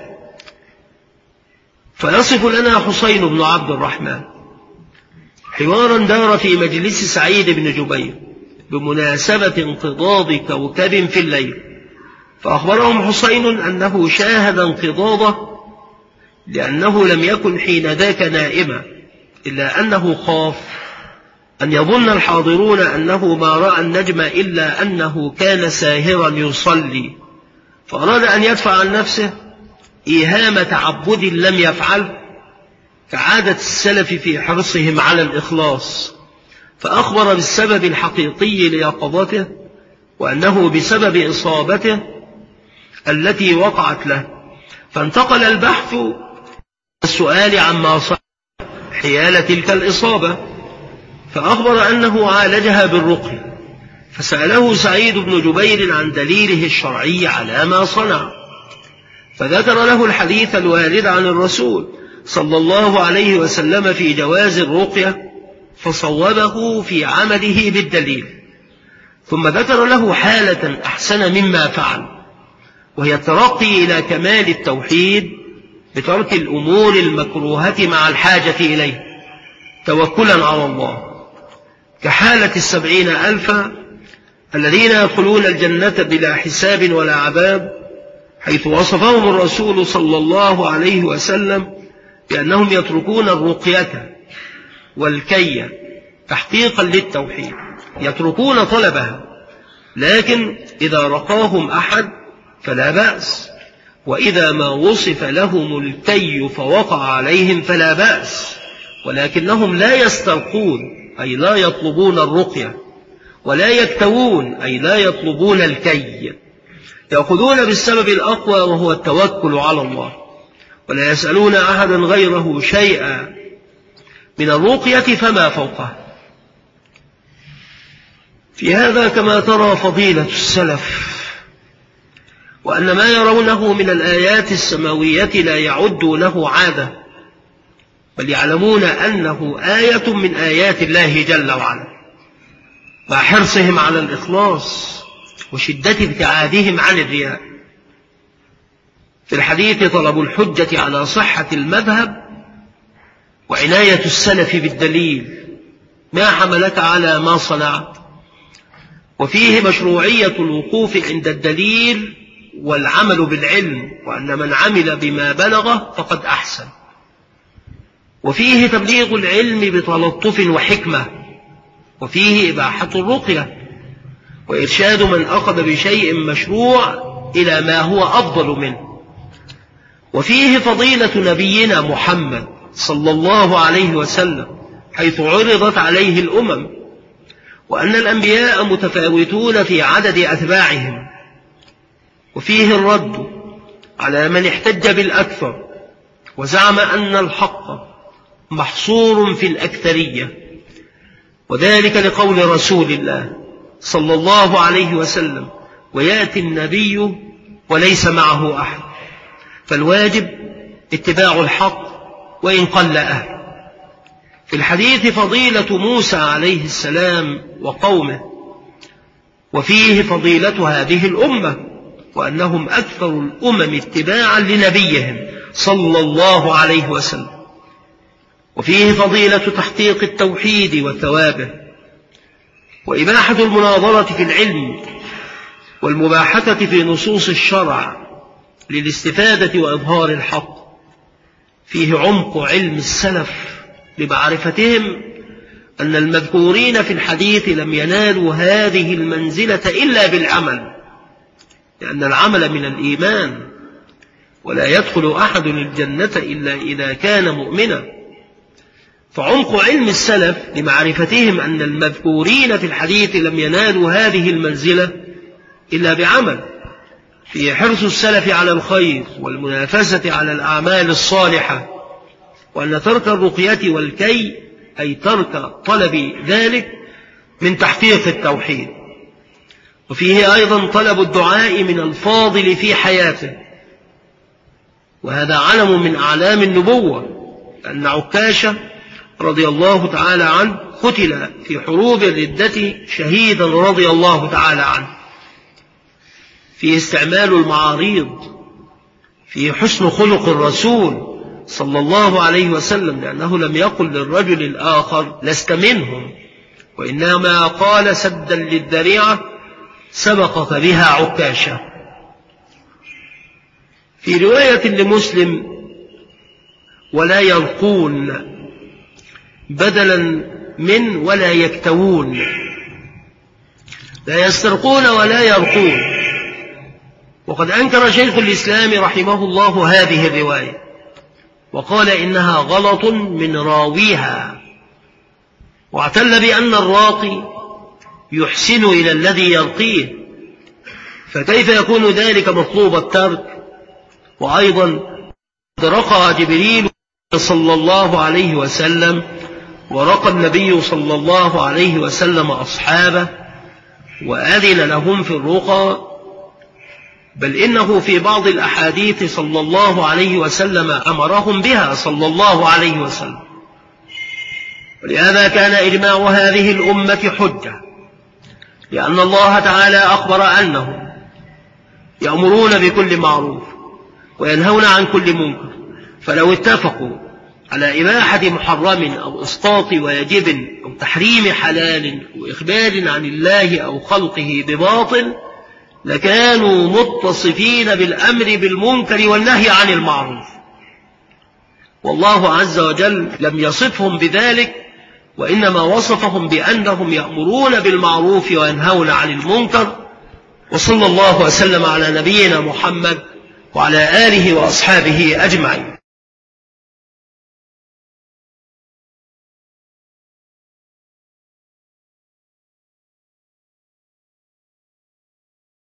فيصف لنا حسين بن عبد الرحمن حوارا دار في مجلس سعيد بن جبير بمناسبة انقضاض كوكب في الليل، فأخبرهم حسين أنه شاهد انقضاضه، لأنه لم يكن حين ذاك نائما، إلا أنه خاف أن يظن الحاضرون أنه ما رأى النجم إلا أنه كان ساهرا يصلي، فأراد أن يدفع عن نفسه إيهام تعبد لم يفعل، كعادة السلف في حرصهم على الإخلاص، فأخبر بالسبب الحقيقي ليقظته، وأنه بسبب إصابته التي وقعت له. فانتقل البحث السؤال عما صار حيال تلك الإصابة، فأخبر أنه عالجها بالرقي، فسأله سعيد بن جبير عن دليله الشرعي على ما صنع، فذكر له الحديث الوارد عن الرسول صلى الله عليه وسلم في جواز الرقية، فصوبه في عمله بالدليل. ثم ذكر له حالة أحسن مما فعل، وهي الترقي إلى كمال التوحيد بترك الأمور المكروهة مع الحاجة إليه توكلا على الله، كحالة السبعين ألفا الذين يدخلون الجنة بلا حساب ولا عذاب، حيث وصفهم الرسول صلى الله عليه وسلم بأنهم يتركون الرقية والكي تحقيقا للتوحيد، يتركون طلبها، لكن إذا رقاهم أحد فلا بأس، وإذا ما وصف لهم الكي فوقع عليهم فلا بأس، ولكنهم لا يسترقون أي لا يطلبون الرقية، ولا يكتوون أي لا يطلبون الكي، يأخذون بالسبب الأقوى وهو التوكل على الله، ولا يسألون أحدا غيره شيئا من الرقية فما فوقه. في هذا كما ترى فضيلة السلف، وأن ما يرونه من الآيات السماوية لا يعد له عادة، بل يعلمون أنه آية من آيات الله جل وعلا، مع حرصهم على الإخلاص وشدة ابتعادهم عن الرياء. في الحديث طلب الحجة على صحة المذهب، وعناية السلف بالدليل، ما حملك على ما صنعت. وفيه مشروعية الوقوف عند الدليل والعمل بالعلم، وأن من عمل بما بلغه فقد أحسن. وفيه تبليغ العلم بتلطف وحكمة، وفيه إباحة الرقية، وإرشاد من أخذ بشيء مشروع إلى ما هو أفضل منه. وفيه فضيلة نبينا محمد صلى الله عليه وسلم، حيث عرضت عليه الأمم، وأن الأنبياء متفاوتون في عدد أتباعهم. وفيه الرد على من احتج بالأكثر وزعم أن الحق محصور في الأكثرية، وذلك لقول رسول الله صلى الله عليه وسلم: ويأتي النبي وليس معه أحد. فالواجب اتباع الحق وإن قل أهل. في الحديث فضيلة موسى عليه السلام وقومه، وفيه فضيلة هذه الأمة، وأنهم أكثر الأمم اتباعا لنبيهم صلى الله عليه وسلم. وفيه فضيلة تحقيق التوحيد وثوابه، وإباحة المناظرة في العلم، والمباحثة في نصوص الشرع للاستفادة وإظهار الحق. فيه عمق علم السلف لمعرفتهم أن المذكورين في الحديث لم ينالوا هذه المنزلة إلا بالعمل، لأن العمل من الإيمان، ولا يدخل أحد الجنة إلا إذا كان مؤمنا. فعمق علم السلف لمعرفتهم أن المذكورين في الحديث لم ينالوا هذه المنزلة إلا بعمل، في حرص السلف على الخير والمنافسة على الأعمال الصالحة، وأن ترك الرقية والكي أي ترك طلب ذلك من تحقيق التوحيد. وفيه أيضا طلب الدعاء من الفاضل في حياته، وهذا علم من أعلام النبوة، أن عكاشة رضي الله تعالى عنه قتل في حروب الردة شهيدا رضي الله تعالى عنه. في استعمال المعاريض، في حسن خلق الرسول صلى الله عليه وسلم، لأنه لم يقل للرجل الآخر لست منهم، وإنما قال سدا للذريعة سبقك بها عكاشة. في رواية لمسلم: ولا يرقون، بدلا من ولا يكتوون، لا يسترقون ولا يرقون. وقد أنكر شيخ الإسلام رحمه الله هذه الرواية، وقال إنها غلط من راويها، واعتل بأن الراقي يحسن إلى الذي يرقيه، فكيف يكون ذلك مطلوب الترك؟ وأيضا رقى جبريل صلى الله عليه وسلم، ورقى النبي صلى الله عليه وسلم أصحابه وأذن لهم في الرقى، بل إنه في بعض الأحاديث صلى الله عليه وسلم أمرهم بها صلى الله عليه وسلم. ولهذا كان إجماع هذه الأمة حجة، لأن الله تعالى أخبر أنهم يأمرون بكل معروف وينهون عن كل منكر، فلو اتفقوا على إباحة محرم أو إسقاط واجب أو تحريم حلال أو إخبار عن الله أو خلقه بباطل لكانوا متصفين بالأمر بالمنكر والنهي عن المعروف، والله عز وجل لم يصفهم بذلك، وإنما وصفهم بأنهم يأمرون بالمعروف وينهون عن المنكر. وصلى الله وسلم على نبينا محمد وعلى آله وأصحابه أجمعين.